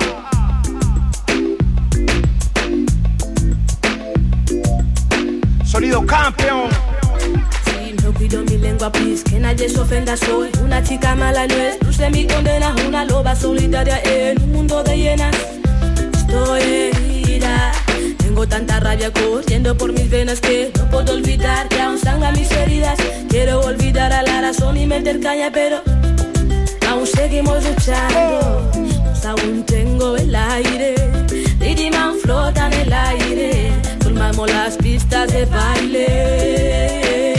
Sonido campeón. Si no cuido mi lengua, please, que nadie se ofenda, soy una chica mala, no es luz de mi condena, una loba solitaria en un mundo de hienas. Estoy herida. Tengo tanta rabia corriendo por mis venas que no puedo olvidar que aún sangran mis heridas. Quiero olvidar a la razón y meter caña, pero aún seguimos luchando. Pues aún tengo el aire, Diddy Man flota en el aire. Formamos las pistas de baile.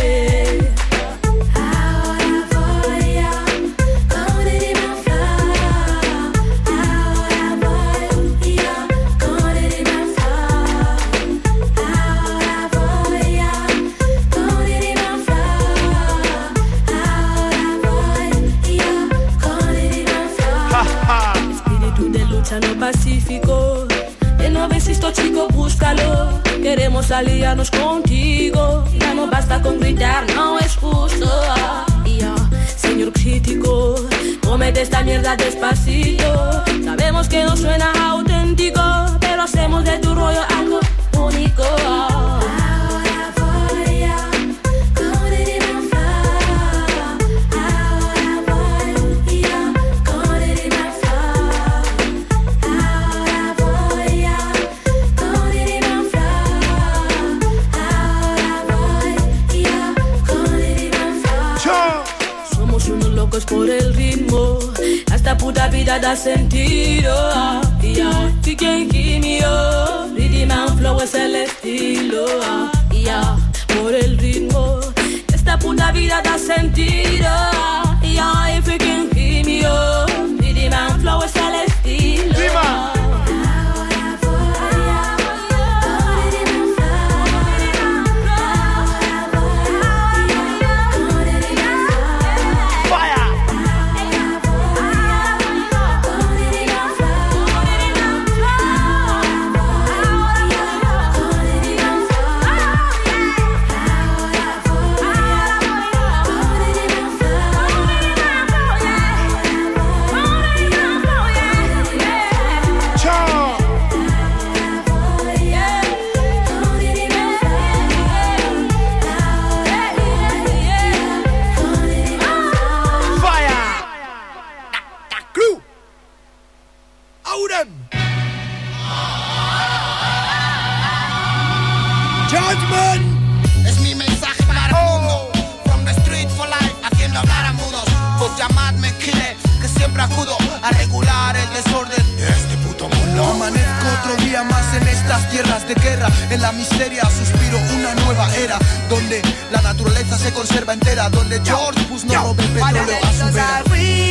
No pacífico, el no existo, chico, búscalo. Queremos aliarnos contigo. Ya no basta con gritar, no es justo. Y yo, señor crítico, cómete esta mierda despacito. Sabemos que no suena auténtico, pero hacemos de tu rollo algo único. Por el ritmo, esta puta vida da sentido. Yeah, you can hear me, oh. Diddy Man flow es el estilo. Yeah, por el ritmo, esta puta vida da sentido. Yeah, if you can hear me, oh. Diddy Man flow es el estilo. Dima. Es mi mensaje para el mundo. From the street for life, haciendo hablar a mudos. Pues llamadme killer, que siempre acudo a regular el desorden de este puto mundo. Amanezco otro día más en estas tierras de guerra. En la miseria suspiro una nueva era, donde la naturaleza se conserva entera, donde George Bush no robe petróleo a su vera.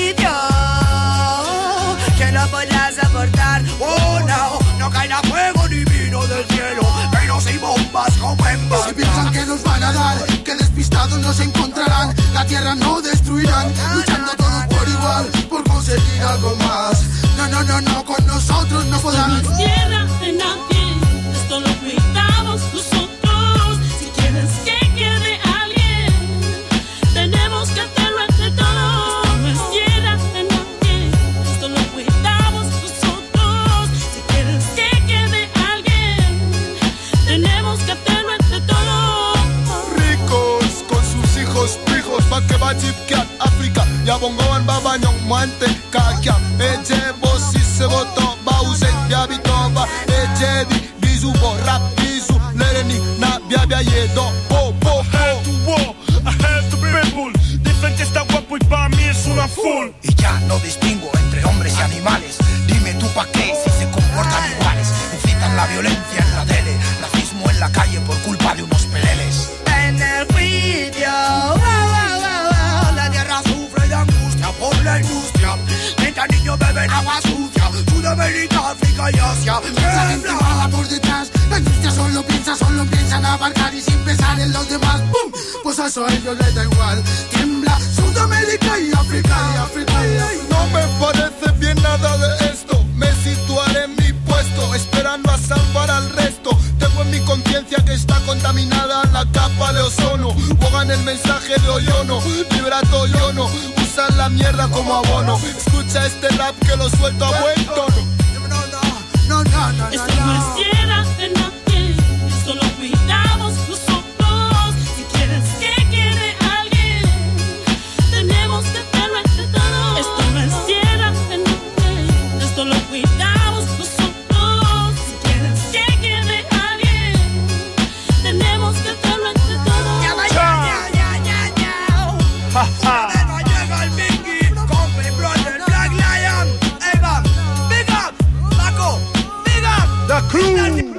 Que no podrás soportar. Oh no, no caerá fuego ni vino del cielo, pero si bombas como en bombas. Si piensan que nos van a dar, que despistados nos encontrarán, la tierra no destruirán, luchando todos por igual, por conseguir algo más. No, no, no, no, con nosotros no podrán. No es tierra de nadie, esto lo cuidamos nosotros. Si quieres que quede alguien, tenemos que hacerlo entre todos. No es tierra de nadie, esto lo cuidamos nosotros. Si quieres que quede alguien, tenemos que hacerlo entre todos. Ricos con sus hijos pijos, pa' que va chipkear África. Ya bongoan babañón, muante, kakia. Eche bosi se voto, bausen, biabitoba. Eche di, bizubo, rap, bizu, lereni, na, biabia, yedo, po, po, po. I had to war, I had to people. Dicen que está guapo y pa' mí es una full. Y ya no distingo entre hombres y animales. Dime tú pa' qué si se comportan iguales. Incitan la violencia en la tele, racismo en la calle por culpa de unos peleles. En el juicio, wow, wow, wow, wow, la tierra sufre de angustia por la industria. Mientras niños beben agua sucia, to the América, África y Asia. La gente mala por detrás, la industria solo piensa, solo piensa en abarcar y sin pensar en los demás. ¡Pum! Pues a eso a ellos les da igual. Tiembla Sudamérica y África y África y África. No me parece bien nada de esto. Me situaré en mi puesto, esperando a salvar al resto. Tengo en mi conciencia que está contaminada la capa de ozono. Pongan el mensaje de Oyono, vibrato Yono. Usan la mierda como abono. Escucha este rap que lo suelto a buen tono. No, no, no, Esto no es tierra de nadie, esto lo cuidamos nosotros. Si quieres que quede alguien, tenemos que hacerlo entre todos. Esto no es tierra de nadie, esto lo cuidamos nosotros. Si quieres que quede alguien, tenemos que hacerlo entre todos. Ya, ya, ya, ya, ya. Ja, ja. Llega el Biggie, con mi brother Black Lion. Eva, big up, Paco, big up. The Crew.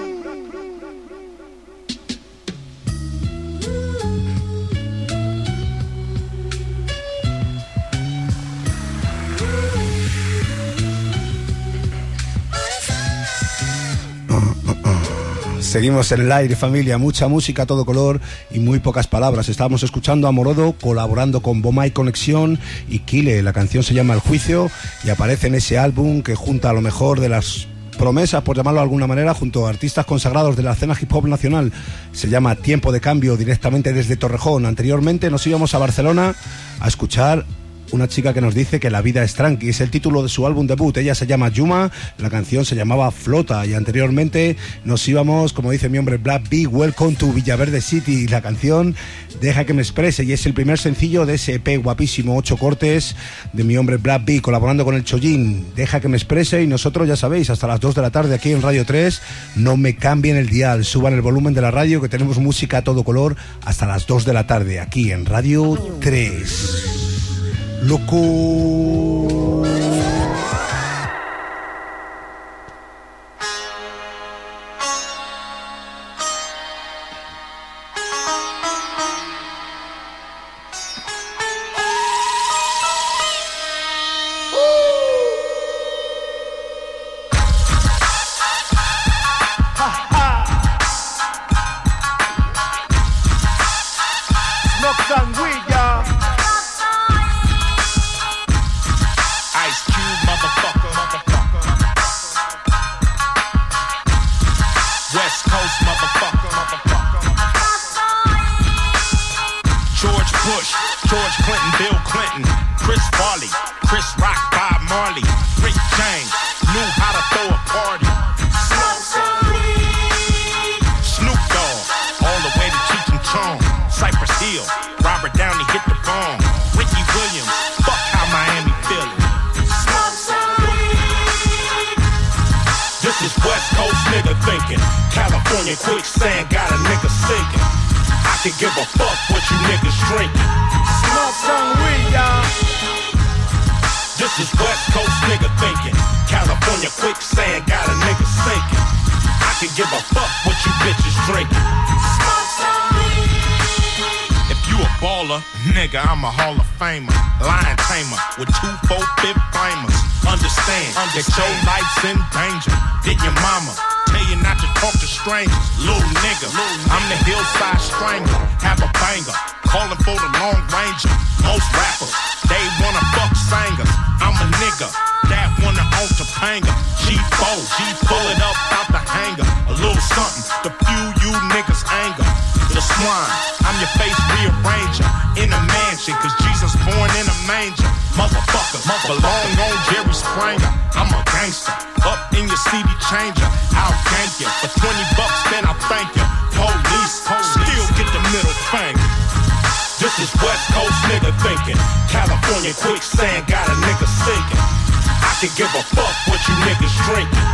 Seguimos en el aire, familia, mucha música a todo color y muy pocas palabras. Estábamos escuchando a Morodo colaborando con Bomay Conexión y Kile. La canción se llama El Juicio y aparece en ese álbum que junta a lo mejor de las promesas, por llamarlo de alguna manera, junto a artistas consagrados de la escena hip hop nacional. Se llama Tiempo de Cambio, directamente desde Torrejón. Anteriormente nos íbamos a Barcelona a escuchar una chica que nos dice que la vida es tranqui. Es el título de su álbum debut. Ella se llama Yuma, la canción se llamaba Flota. Y anteriormente nos íbamos, como dice mi hombre Black B, Welcome to Villaverde City. La canción Deja que me exprese, y es el primer sencillo de ese E P guapísimo, ocho cortes, de mi hombre Black B, colaborando con el Chollín. Deja que me exprese, y nosotros, ya sabéis, hasta las dos de la tarde aquí en Radio tres. No me cambien el dial, suban el volumen de la radio, que tenemos música a todo color hasta las dos de la tarde aquí en Radio tres. Loco. I'm a Hall of Famer, lion tamer with two four-fifth flamers. Understand, that your life's in danger. Did your mama tell you not to talk to strangers? Little nigga, I'm the hillside strangler. Have a banger, calling for the Long Ranger. Most rappers, they wanna fuck singers. I'm a nigga that wanna own Topanga. G four, G pull it up out the hanger. A little something to fuel you niggas' anger. The swine, I'm your face rearranger. In a mansion, cause Jesus born in a manger. Motherfucker, belong on Jerry Springer. I'm a gangster, up in your C D changer. I'll gank you, for twenty bucks then I'll thank you. Police, still get the middle finger. This is West Coast nigga thinking. California quicksand got a nigga sinking. I can give a fuck what you niggas drinking.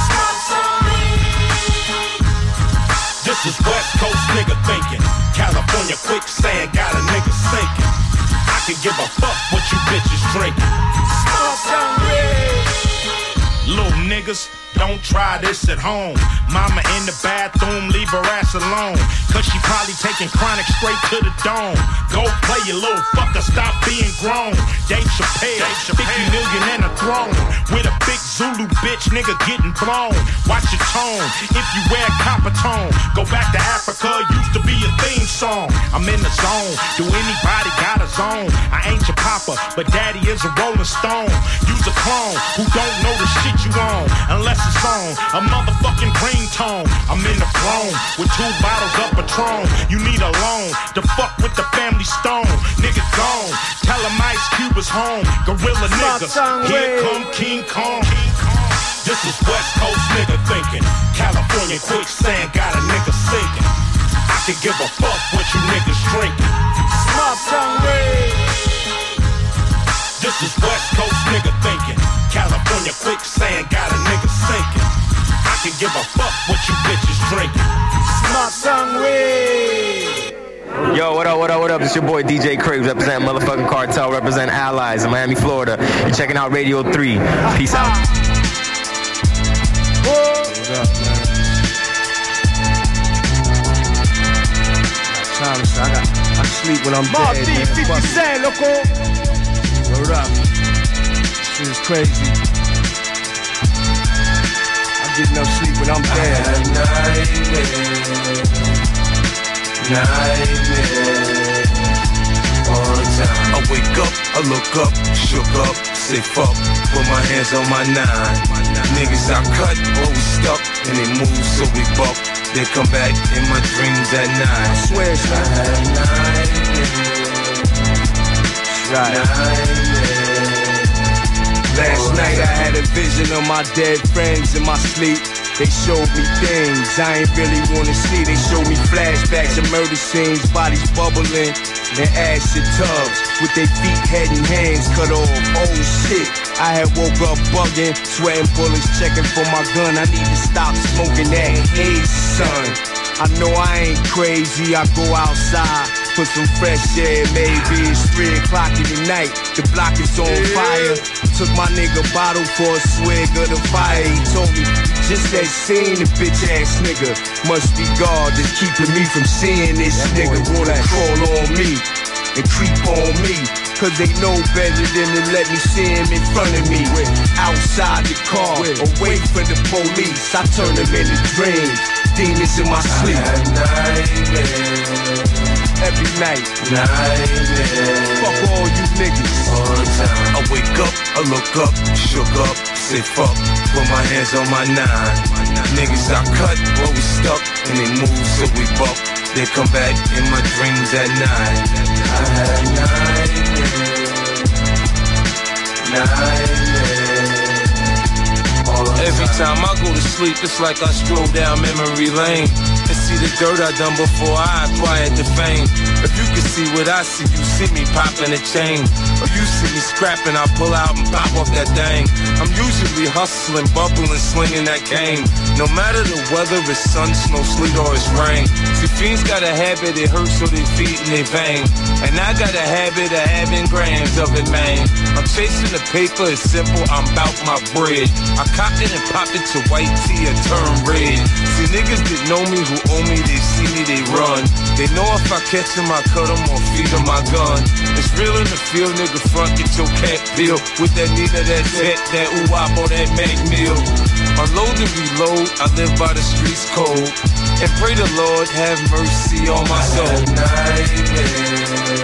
This is West Coast nigga thinking. California quicksand got a nigga sinking. I can give a fuck what you bitches drinking. Little niggas, don't try this at home. Mama in the bathroom, leave her ass alone. Cause she probably taking chronic straight to the dome. Go play your little fucker, stop being grown. Dave Chappelle, fifty million and a throne. With a big Zulu bitch, nigga getting blown. Watch your tone, if you wear copper tone. Go back to Africa, used to be a theme song. I'm in the zone, do anybody got a zone? I ain't your papa, but daddy is a rolling stone. Use a clone, who don't know the shit you on. Unless it's on, a motherfucking ringtone. I'm in the throne, with two bottles of Patron. You need a loan, to fuck with the family stone. Nigga gone, tell him Ice Cube is home. Gorilla niggas, here come King Kong. This is West Coast nigga thinking. California quicksand got a nigga sinking. I can give a fuck what you niggas drinking. Smart tongue way. This is West Coast nigga thinking. California quicksand got a nigga sinking. I can give a fuck what you bitches drinking. Smart tongue way. Yo, what up, what up, what up? It's your boy D J Cribs, representing motherfucking Cartel, representing Allies in Miami, Florida. You're checking out Radio three. Peace out. What's up, man? I got, I sleep when I'm Bob dead, D, man. fifty Fuck Cent, it. loco. Word up. Shit is crazy. I'm getting no sleep when I'm dead. I nightmare, nightmare, all the time. I wake up, I look up, shook up, say fuck, put my hands on my nine. Niggas I cut, always stuck, and they move so we buck. They come back in my dreams at night. I swear it's not. Right. Last night I had a vision of my dead friends in my sleep. They showed me things I ain't really wanna see. They showed me flashbacks of murder scenes, bodies bubbling in acid tubs with their feet, head, and hands cut off. Oh shit, I had woke up bugging, sweating bullets, checking for my gun. I need to stop smoking that haze, son. I know I ain't crazy, I go outside for some fresh air, maybe it's three o'clock in the night, the block is on fire. Took my nigga bottle for a swig of the fire. He told me, just that seen the bitch ass nigga. Must be God that's keeping me from seeing this nigga wanna crawl on me and creep on me. Cause they know better than to let me see him in front of me. Outside the car, away from the police, I turn them into dreams. Demons in my sleep. Every night. Nightmare. Fuck all you niggas. All the time. I wake up, I look up, shook up, say fuck, put my hands on my nine. Niggas I cut, always stuck, and they move so we buck. They come back in my dreams at night. I had nightmare, nightmare. Every time I go to sleep, it's like I stroll down memory lane and see the dirt I done before I acquired the fame. If you can see what I see, you see me popping a chain. Or you see me scrapping, I pull out and pop off that thing. I'm usually hustling, bubbling, slinging that cane. No matter the weather, it's sun, snow, sleet, or it's rain. See, fiends got a habit, it hurts so they feet in their vein. And I got a habit of having grams of it, man. I'm chasing the paper, it's simple, I'm bout my bread. I cop it and pop it to white tea or turn red. See, niggas that know me, who owe me, they see me, they run. They know if I catch them, I cut them or feed them my gun. It's real in the field, nigga, front, get your cat bill. With that Nina, that Jet, that ooh-wop, or that Mac meal. Unload and reload, I live by the streets cold. And pray the Lord have mercy on my soul. Nightmare,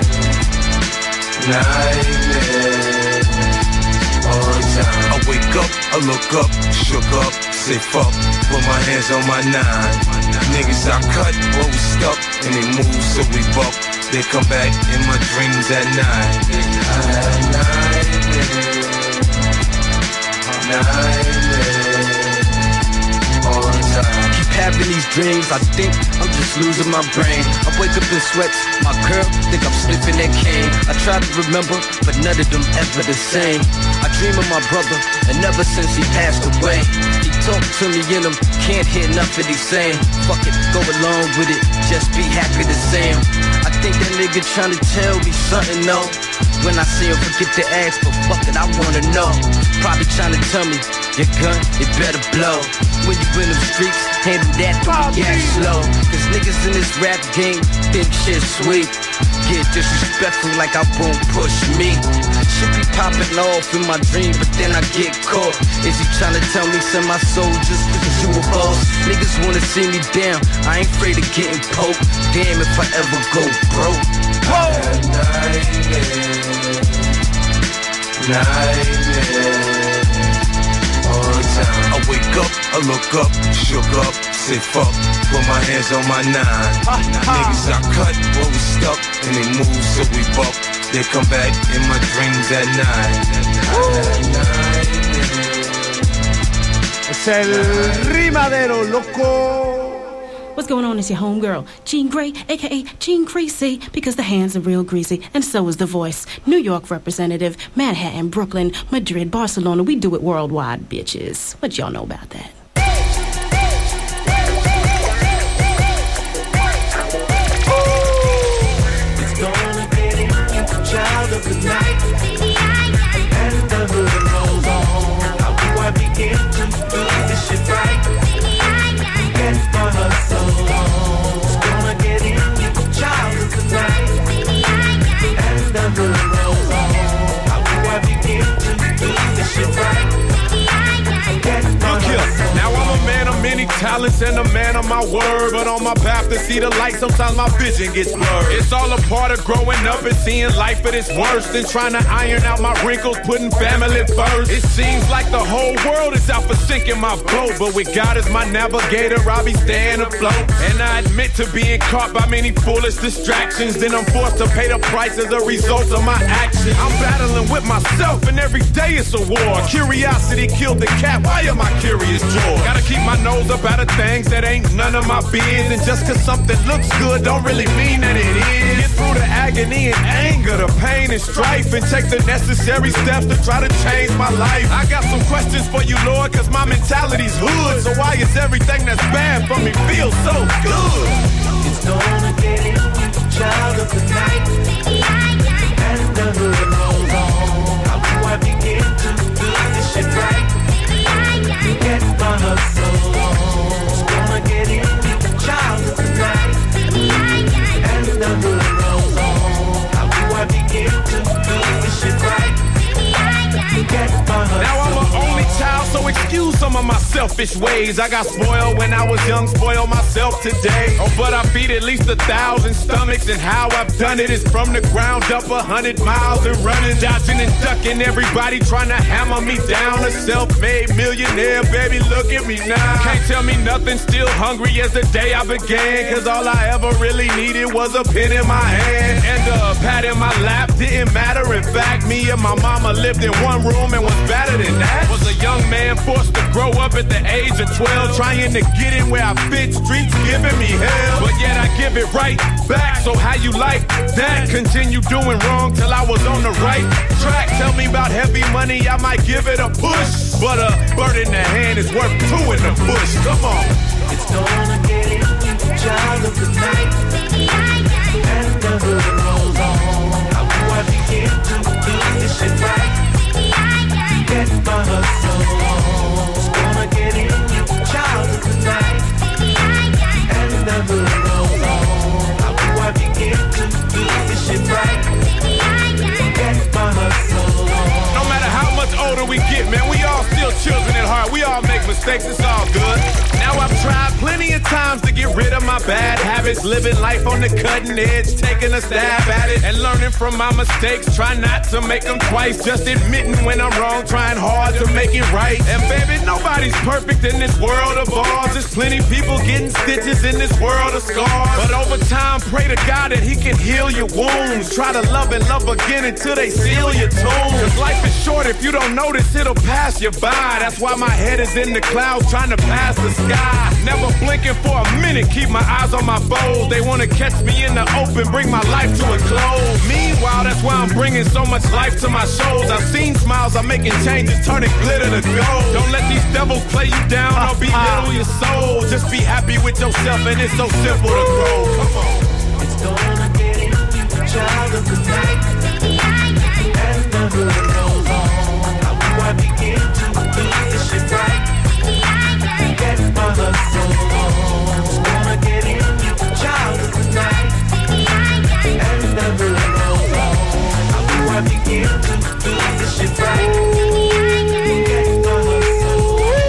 nightmare, all the time. I wake up, I look up, shook up, say fuck, put my hands on my nine. Niggas I cut, always stuck, and they move so we buck. They come back in my dreams at night. I had nightmare, nightmare, all the time. Keep having these dreams, I think I'm just losing my brain. I wake up in sweats, my girl think I'm sniffing that cane. I try to remember, but none of them ever the same. I dream of my brother, and ever since he passed away, he talked to me in him, can't hear nothing he's saying. Fuck it, go along with it, just be happy to see him. I think that nigga tryna tell me something, no. When I say it, forget the ask, but fuck it, I wanna know. Probably trying to tell me, your gun, it better blow. When you in them streets, handle that, don't react slow. Cause niggas in this rap game think shit sweet. Get disrespectful like I won't push me. Should be popping off in my dream, but then I get caught. Is he trying to tell me send my soul just because you a boss? Niggas wanna see me down, I ain't afraid of getting poked. Damn if I ever go broke. Whoa! Nightmare, nightmare. I wake up, I look up, shook up, say fuck, put my hands on my nine. Niggas I cut, well we stuck, and they move so we buck. They come back in my dreams at night. Es el rimadero, loco. What's going on? It's your homegirl, Jean Grey, aka Jean Creasy, because the hands are real greasy, and so is the voice. New York representative, Manhattan, Brooklyn, Madrid, Barcelona. We do it worldwide, bitches. What y'all know about that? It's gonna get in, child of the night, and the hood rolls on. How do I begin to do this shit right? Get my hustle on. It's gonna get in, child of the night, and the hood rolls on. How do I begin to do this shit right? Look here, now I'm a man of many talents and a man of my word. But on my path to see the light, sometimes my vision gets blurred. It's all a part of growing up and seeing life at its worst, and trying to iron out my wrinkles, putting family first. It seems like the whole world is out for sinking my boat, but with God as my navigator, I'll be staying afloat. And I admit to being caught by many foolish distractions, then I'm forced to pay the price as a result of my actions. I'm battling with myself, and every day it's a war. Curiosity killed the cat, why am I curious, George? Gotta keep my nose up out of things that ain't none of my biz, and just cause something looks good don't really mean that it is. Get through the agony and anger, the pain and strife, and take the necessary steps to try to change my life. I got some questions for you, Lord, cause my mentality's hood. So why is everything that's bad for me feel so good? It's gonna get in, child of the night, and the hood rolls on. How do I begin to do this shit right? Get my hustle on. It's gonna get in, child of the night, and the hood rolls on. How do I begin to do this shit right? Get my hustle on. Now I'm an only child, so excuse some of my selfish ways. I got spoiled when I was young, spoil myself today. Oh, but I feed at least a thousand stomachs, and how I've done it is from the ground up a hundred miles and running, dodging and ducking everybody trying to hammer me down. A self-made millionaire, baby, look at me now. Can't tell me nothing, still hungry as the day I began, cause all I ever really needed was a pen in my hand, and a pad in my lap didn't matter. In fact, me and my mama lived in one room, and what's better than that was a young man forced to grow up at the age of twelve, trying to get in where I fit, streets giving me hell, but yet I give it right back. So how you like that? Continue doing wrong till I was on the right track. Tell me about heavy money, I might give it a push, but a bird in the hand is worth two in the bush. Come on. It's gonna get in, child of the night, and the hood rolls on. How do I begin to do this shit right? Get my hustle on. It's gonna get in, child of the night, and the hood rolls on. How do I begin to do this shit right? Get my hustle on. No matter how much older we get, man, we all still children at heart. We all make mistakes, it's all good. Now I've tried plenty of times to get rid of my bad habits, living life on the cutting edge, taking a stab at it, and learning from my mistakes. Try not to make them twice, just admitting when I'm wrong, trying hard to make it right. And baby, nobody's perfect in this world of ours. There's plenty people getting stitches in this world of scars, but over time, pray to God that he can heal your wounds. Try to love and love again until they seal your tomb, cause life is short. If you don't notice, it'll pass you by. That's why my head is in the clouds, trying to pass the sky. Never blinking for a minute, keep my eyes on my foes. They wanna catch me in the open, bring my life to a close. Meanwhile, that's why I'm bringing so much life to my shows. I've seen smiles, I'm making changes, turning glitter to gold. Don't let these devils play you down or belittle your soul. Just be happy with yourself, and it's so simple to grow. Come on. It's gonna get in, child of the night, never goes on. How do I begin to do this shit right? Get my hustle on. It's gonna get in you, child of the night. And never goes on. How do I begin to do this shit right? Get my hustle on.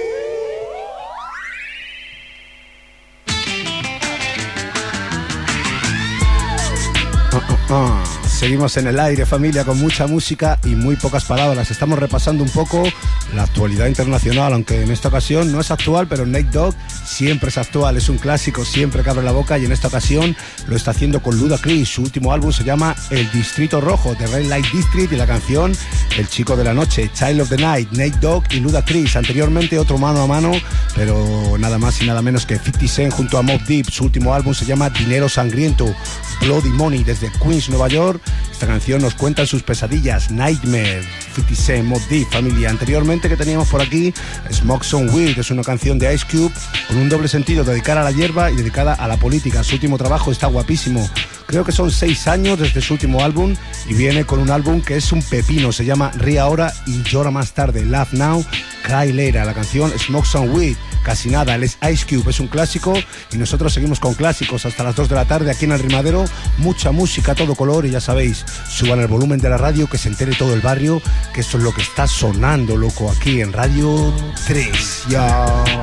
Uh, uh, uh. Seguimos en el aire, familia, con mucha música y muy pocas palabras. Estamos repasando un poco la actualidad internacional, aunque en esta ocasión no es actual, pero Nate Dogg siempre es actual, es un clásico, siempre que abre la boca, y en esta ocasión lo está haciendo con Ludacris. Su último álbum se llama El Distrito Rojo, The Red Light District, y la canción El Chico de la Noche, Child of the Night, Nate Dogg y Ludacris. Anteriormente otro mano a mano, pero nada más y nada menos que fifty Cent junto a Mobb Deep. Su último álbum se llama Dinero Sangriento, Bloody Money, desde Queens, Nueva York. Esta canción nos cuenta sus pesadillas, Nightmare, fifty Cent, Mobb Deep, familia. Anteriormente que teníamos por aquí Smoke Some Weed, que es una canción de Ice Cube con un doble sentido, dedicada a la hierba y dedicada a la política. Su último trabajo está guapísimo. Creo que son seis años desde su último álbum y viene con un álbum que es un pepino. Se llama Ríe Ahora y Llora Más Tarde, Laugh Now, Cry Later. La canción Smoke Some Weed, casi nada. Él es Ice Cube, es un clásico y nosotros seguimos con clásicos hasta las dos de la tarde aquí en El Rimadero. Mucha música, todo color, y ya sabéis, suban el volumen de la radio, que se entere todo el barrio que esto es lo que está sonando, loco, aquí en Radio tres. Ya.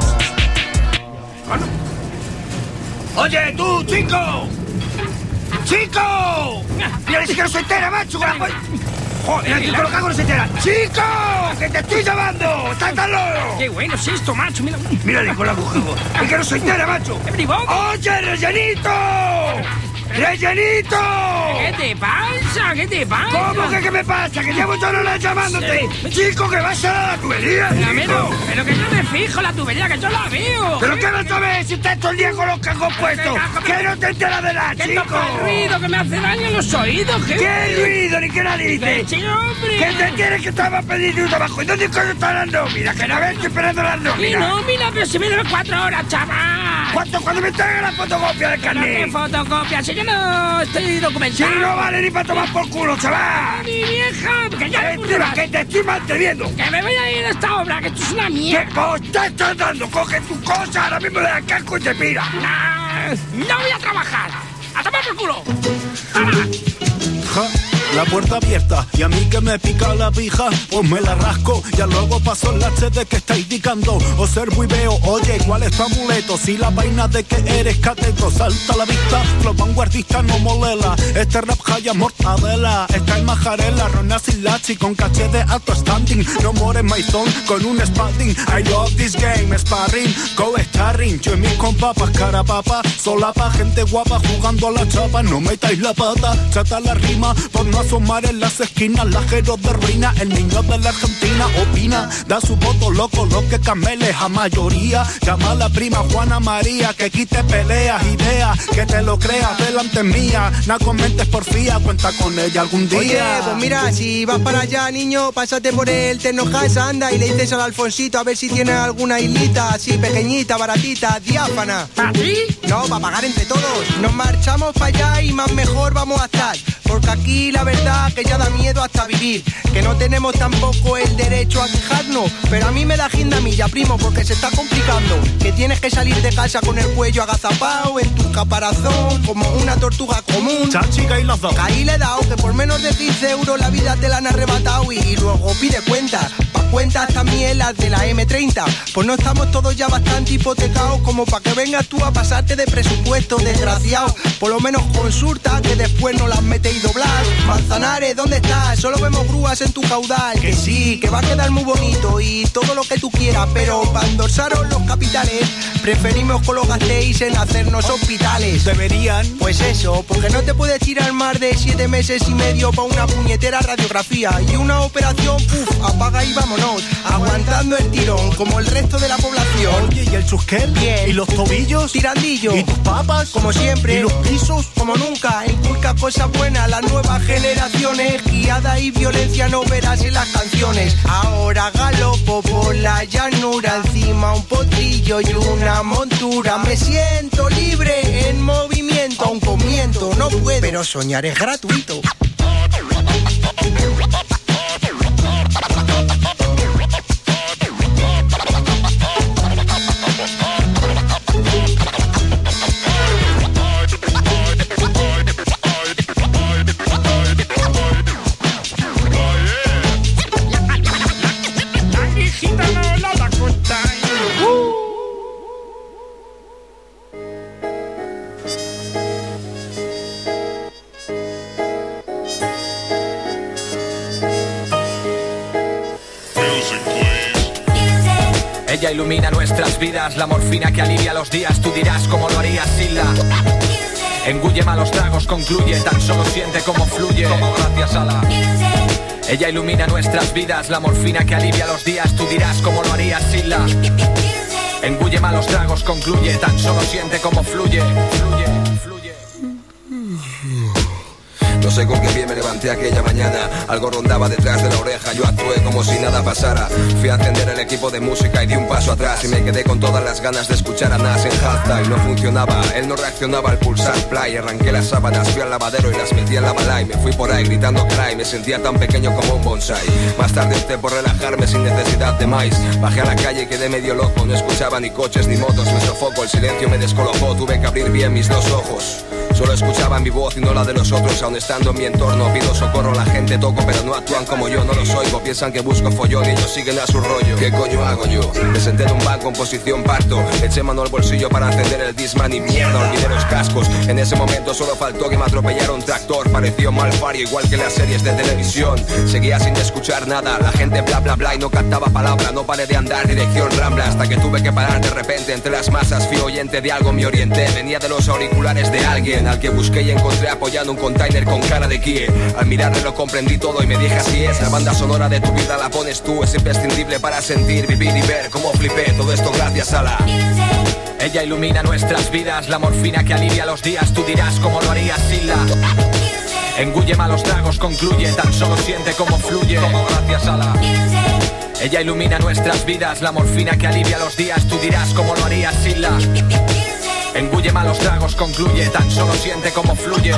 Oye, tú, chico. ¡Chico! Mira, ni siquiera soy entera, macho. Con la... Joder, el chico cago no se entera. ¡Chico! ¡Que te estoy llamando! ¡Estás tan loco! ¡Qué bueno es esto, macho! Mira, mira, Nicolás, cogido. Es que no soy entera, macho. ¡Oye, rellenito! ¡Rellenito! ¿Qué te pasa? ¿Qué te pasa? ¿Cómo que qué me pasa? Que llevo todas horas llamándote. Sí. Chico, que vas a la tubería. Pero, pero que yo me fijo la tubería, que yo la veo. ¿Pero qué no sabes si estás todo el día con los cajos puestos? Que no te enteras de nada, chico. ¿Qué ruido que me hace daño en los oídos? ¿Qué, ¿Qué ruido? Ni que nadie dice. Sí, hombre. ¿Qué te tienes que estar pidiendo un trabajo? ¿Y dónde coño está la nómina? Que no ves, estoy esperando la nómina. ¿Y nómina? Pero si me debe cuatro horas, chaval. ¿Cuánto? Cuando me traiga la fotocopia del carnet. ¿Qué fotocopia? Si yo no estoy documentado. Si no vale ni para tomar por culo, chaval. Mi vieja, que ya Encima, que te estoy manteniendo. Que me voy a ir a esta obra, que esto es una mierda. ¿Qué posta estás dando? Coge tu cosa, ahora mismo le das casco y te mira. No, no voy a trabajar. ¡A tomar por culo! ¡Para! La puerta abierta y a mí que me pica la pija, pues me la rasco. Ya luego paso el H D que está indicando. Observo y veo, oye, ¿cuál es tu amuleto? Si la vaina de que eres cateto salta a la vista, los vanguardistas no molela. Este rap haya mortadela, está en majarela, Rona Silachi con caché de alto standing. No more maizón con un spading. I love this game, sparring, co-starring. Yo y mis compapas, cara papa, solapa, gente guapa jugando a la chapa. No metáis la pata, chata la rima, por no asomar en las esquinas, lajeros de ruina. El niño de la Argentina opina, da su voto loco, lo que cameles a mayoría. Llama a la prima Juana María, que quite peleas, ideas, que te lo creas delante mía. No comentes porfía, cuenta con ella algún día. Oye, pues mira, si vas para allá, niño, pásate por el Tecnojasa, anda, y le dices al Alfonsito a ver si tiene alguna islita así pequeñita, baratita, diáfana. ¿Para ti? No, para pagar entre todos. Nos marchamos para allá y más mejor vamos a estar, porque aquí la verdad que ya da miedo hasta vivir, que no tenemos tampoco el derecho a quejarnos, pero a mí me da gindamilla, primo, porque se está complicando, que tienes que salir de casa con el cuello agazapado, en tu caparazón, como una tortuga común. Chachica y los dos. Ahí le he dado que por menos de quince euros la vida te la han arrebatado y, y luego pide cuentas, pa' cuentas también las de la eme treinta, pues no estamos todos ya bastante hipotecados como para que vengas tú a pasarte de presupuesto, desgraciado. Por lo menos consulta, que después no las mete y doblar. Manzanares, ¿dónde estás? Solo vemos grúas en tu caudal. Que sí, que va a quedar muy bonito y todo lo que tú quieras, pero para endorsaros los capitales preferimos que lo gastéis en hacernos hospitales. Deberían. Pues eso, porque no te puedes tirar más de siete meses y medio para una puñetera radiografía y una operación, puf, apaga y vámonos, aguantando el tirón como el resto de la población. Oye, ¿y el chusquel? Bien. ¿Y los tobillos? Tirandillo. ¿Y tus papas? Como siempre. ¿Y los pisos? Como nunca. Inculca cosas buenas las nuevas generaciones, guiada y violencia no verás en las canciones. Ahora galopo por la llanura, encima un potrillo y una montura. Me siento libre en movimiento, aunque miento no puedo, pero soñar es gratuito. Ella ilumina nuestras vidas, la morfina que alivia los días. Tú dirás cómo lo harías sin la... Engulle malos tragos, concluye, tan solo siente cómo fluye. Como gracias a la... Ella ilumina nuestras vidas, la morfina que alivia los días. Tú dirás cómo lo harías sin la... Engulle malos tragos, concluye, tan solo siente cómo fluye. Fluye, fluye. No sé con qué pie me levanté aquella mañana. Algo rondaba detrás de la oreja. Yo actué como si nada pasara. Fui a encender el equipo de música y di un paso atrás. Y me quedé con todas las ganas de escuchar a Nas en halftime. No funcionaba, él no reaccionaba al pulsar play. Arranqué las sábanas, fui al lavadero y las metí en la bala. Y me fui por ahí gritando caray. Me sentía tan pequeño como un bonsai. Más tarde opté por relajarme sin necesidad de más. Bajé a la calle y quedé medio loco. No escuchaba ni coches ni motos, me sofoco. El silencio me descolocó, tuve que abrir bien mis dos ojos. Solo escuchaba mi voz y no la de los otros. Aun estando en mi entorno pido socorro, la gente toco pero no actúan como yo, no los oigo. Piensan que busco follón y ellos siguen a su rollo. ¿Qué coño hago yo? Me senté en un banco en posición parto. Eché mano al bolsillo para encender el Discman y mierda, olvidé los cascos. En ese momento solo faltó que me atropellara un tractor. Pareció Malfario igual que las series de televisión. Seguía sin escuchar nada, la gente bla bla bla y no captaba palabra. No paré de andar dirección Rambla hasta que tuve que parar de repente. Entre las masas fui oyente de algo, me orienté. Venía de los auriculares de alguien al que busqué y encontré apoyando un container con cara de Kie. Al mirarle lo comprendí todo y me dije así es. La banda sonora de tu vida la pones tú. Es imprescindible para sentir, vivir y ver cómo flipé. Todo esto gracias a la... Ella ilumina nuestras vidas, la morfina que alivia los días. Tú dirás cómo lo harías sin la... Engulle malos tragos, concluye, tan solo siente cómo fluye. Como gracias a la... Ella ilumina nuestras vidas, la morfina que alivia los días. Tú dirás cómo lo harías sin la... Engulle malos tragos, concluye, tan solo siente cómo fluye.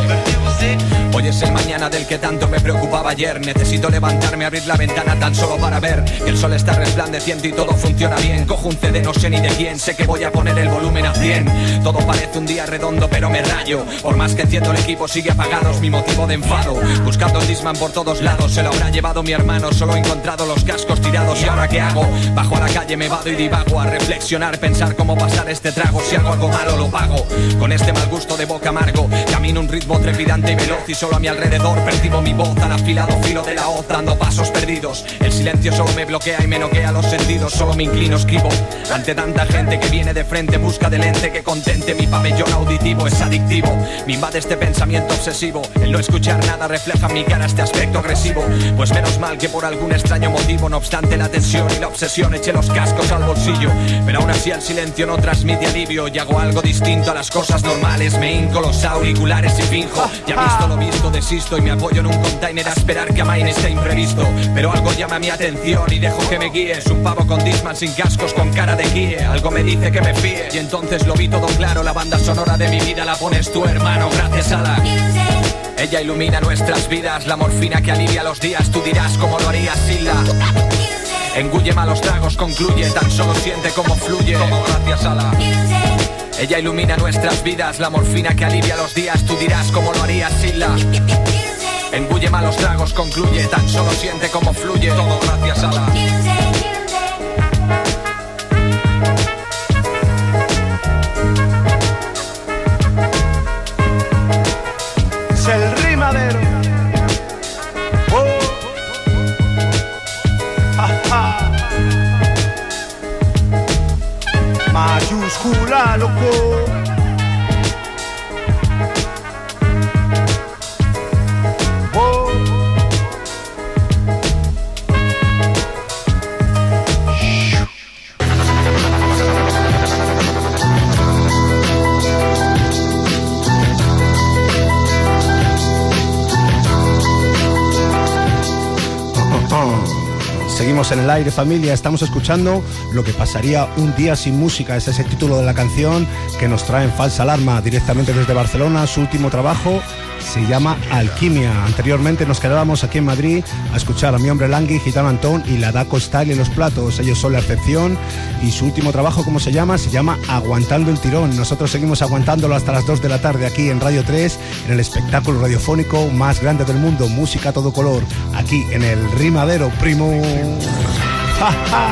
Hoy es el mañana del que tanto me preocupaba ayer. Necesito levantarme, abrir la ventana tan solo para ver que el sol está resplandeciendo y todo funciona bien. Cojo un C D, no sé ni de quién, sé que voy a poner el volumen a cien. Todo parece un día redondo pero me rayo. Por más que enciendo el equipo sigue apagado, es mi motivo de enfado. Buscando el Discman por todos lados, se lo habrá llevado mi hermano. Solo he encontrado los cascos tirados y ahora ¿qué hago? Bajo a la calle, me vado y divago a reflexionar, pensar cómo pasar este trago. Si hago algo malo lo pago. Con este mal gusto de boca amargo, camino un ritmo trepidante y veloz y solo a mi alrededor percibo mi voz al afilado filo de la hoz, dando pasos perdidos. El silencio solo me bloquea y me noquea los sentidos. Solo me inclino, escribo ante tanta gente que viene de frente en busca del ente que contente. Mi pabellón auditivo es adictivo, me invade este pensamiento obsesivo. El no escuchar nada refleja en mi cara este aspecto agresivo. Pues menos mal que por algún extraño motivo, no obstante la tensión y la obsesión, eché los cascos al bolsillo. Pero aún así el silencio no transmite alivio y hago algo distinto a las cosas normales. Me hinco los auriculares y finjo. Ya visto lo visto, desisto y me apoyo en un container a esperar que amaine este imprevisto. Pero algo llama mi atención y dejo que me guíe. Es un pavo con Discman sin cascos con cara de guíe. Algo me dice que me fíe y entonces lo vi todo claro. La banda sonora de mi vida la pones tú, hermano, gracias a la... Ella ilumina nuestras vidas, la morfina que alivia los días. Tú dirás cómo lo harías sin la... Engulle malos tragos, concluye, tan solo siente cómo fluye. Como gracias a la... Ella ilumina nuestras vidas, la morfina que alivia los días. Tú dirás cómo lo harías sin la... Engulle malos tragos, concluye, tan solo siente cómo fluye. Todo gracias a la... Es el rimadero. Oh. Ja, ja. Mayúscula, loco. Oh. Seguimos en el aire, familia. Estamos escuchando Lo que pasaría un día sin música. Ese es el título de la canción que nos trae en Falsa Alarma directamente desde Barcelona. Su último trabajo se llama Alquimia. Anteriormente nos quedábamos aquí en Madrid a escuchar a Mi Hombre Langui, Gitano Antón y la Daco Style en los platos. Ellos son La Excepción y su último trabajo, ¿cómo se llama? Se llama Aguantando el Tirón. Nosotros seguimos aguantándolo hasta las dos de la tarde aquí en Radio tres, en el espectáculo radiofónico más grande del mundo, música a todo color, aquí en el Rimadero, primo. ¡Ja, ja!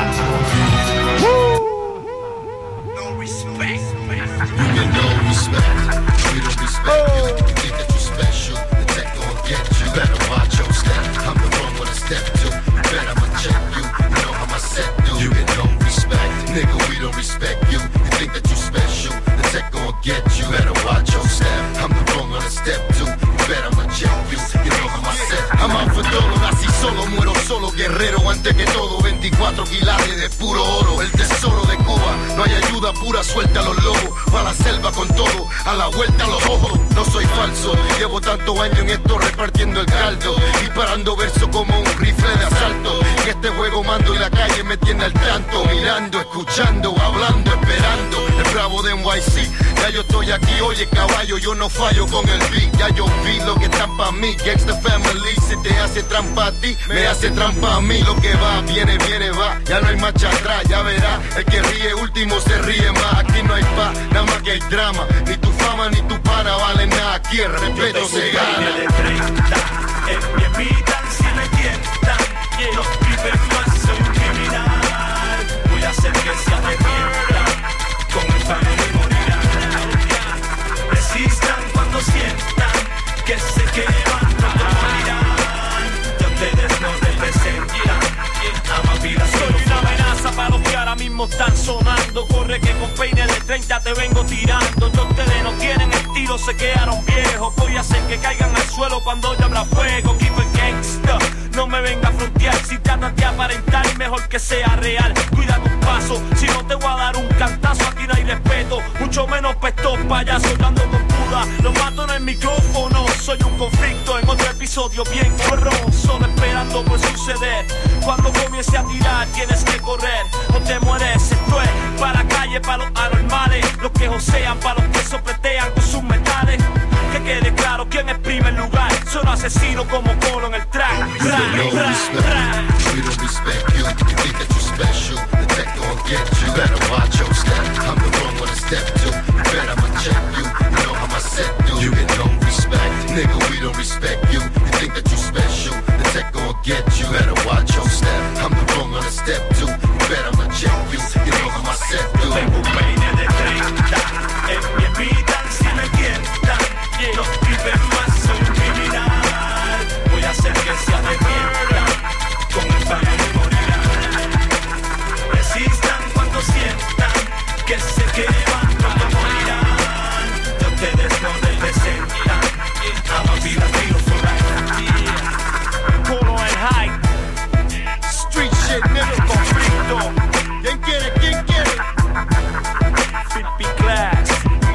No respect. You get no respect. We don't respect you. You think that you're special. The tech gon' get you. Better watch your step. I'm the one with a step two. Bet I'ma check you. You know how my set do. You get no respect. Nigga, we don't respect you. You think that you special, the tech gon' get you. Better watch your step. I'm the wrong on the step two. You bet I'ma check you. You know how I set. I'm out for todo, nací solo, muero solo, guerrero antes que todo. veinticuatro quilates de puro oro, el tesoro de Cuba. No hay ayuda pura, suelta a los lobos. Pa' la selva con todo, a la vuelta a los ojos. No soy falso, llevo tantos años en esto repartiendo el caldo. Disparando verso como un rifle de asalto. En este juego mando y la calle me tiene al tanto. Mirando, escuchando, hablando, esperando. El bravo de N Y C, ya yo estoy aquí, oye caballo, yo no fallo con el beat. Ya yo vi lo que están pa' mí, Gangsta Family. Si te hace trampa a ti, me hace trampa a mí. Lo que va, viene, viene, va, ya no hay marcha atrás, ya verás. El que ríe último se ríe más. Aquí no hay paz, nada más que hay drama. Ni tu fama ni tu pana valen nada. Aquí el respeto se gana. De treinta, en mi evitan si me tientan. No viven más, soy un criminal. Voy a hacer que se arrepienta. Con el family morirán. Resistan cuando sientan que se queman, no morirán. Ya ustedes no representan. Ama vida, soy una amenaza para los que ahora mismo están sonando. Corre que con peine de treinta te vengo tirando. Ya ustedes no tienen estilo, se quedaron viejos. Voy a hacer que caigan al suelo cuando yo abra fuego. Keep it gangsta, no me venga a frontear. Si tratas de aparentar, mejor que sea real. Cuida tus pasos, si no te voy a dar un cantazo. Aquí no hay respeto, mucho menos pa' estos payasos dando con puda. Los mato en el micrófono, soy un conflicto en otro episodio bien corrón. Solo esperando por suceder. Cuando comience a tirar tienes que correr o te mueres. Esto es para la calle, para los anormales. Los que josean, para los que sopletean con sus metales. Que quede claro quién es primer lugar. Solo asesino como Polo en el track. Tra, No tra, respect. tra. We don't respect you. You think that you're special, the tech gon' get you. Better watch your step. I'm the wrong one to step to. You bet I'ma check you. You know how I set do. You get no respect, nigga. We don't respect you. You think that you're special, the tech gon' get you. Better watch your step. I'm the wrong one to step to. You bet I'ma check you. You know how I set do. Tengo un peine de treinta. En mi evitan si me tientan. No viven más, soy un criminal. Voy a hacer que se arrepienta. Con el family morirán. Resistan cuando sientan que se queman, no morirán. Ya ustedes no representan. Ama vida, tiro for life. Polo en high. Street shit, nigga, conflicto. ¿Quién quiere? ¿Quién quiere? Flippy class.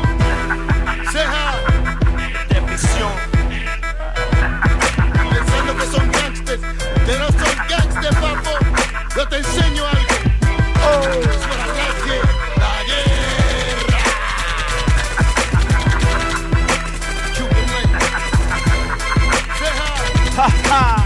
Ceja. De prisión. Pensando que son gangsters, que no son gangsters, papo. Yo te enseño algo. Oh, es para la guerra, la guerra. Cuban Link. Ceja. Ha ha.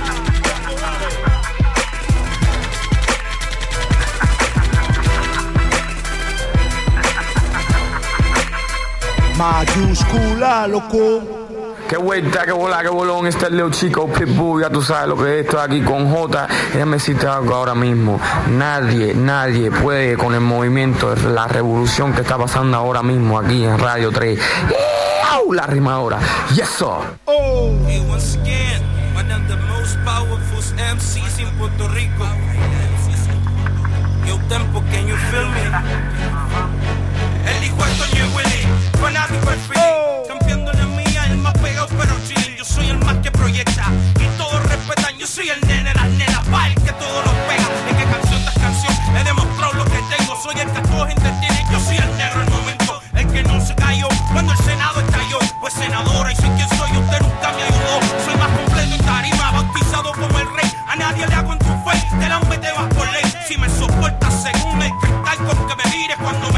Mayúscula, loco. Qué vuelta, qué bola, qué bolón, este es Leo Chico, Pitbull, ya tú sabes lo que es, estoy aquí con J. Déjame decirte algo ahora mismo, nadie, nadie puede con el movimiento, la revolución que está pasando ahora mismo aquí en Radio tres. ¡Ew! La rimadora, yes sir. Oh. Hey, once again, one of the most powerful M Cs in Puerto Rico. Yo tempo, can you feel me? El hijo de Toño Willy, fanático al feeling, campeando la mía, el más pegado pero chilling. Yo soy el más que proyecta y todos respetan. Yo soy el nene, las nenas, pa' el que todos los pega. Es que canción tras canción he demostrado lo que tengo. Soy el que a todos entretiene, yo soy el negro el momento, el que no se cayó cuando el Senado estalló. Pues senadora y soy quien soy, usted nunca me ayudó. Soy más completo en tarima, bautizado como el rey. A nadie le hago en tu fe, del hambre te vas por ley. Si me soportas según el cristal con que me mires cuando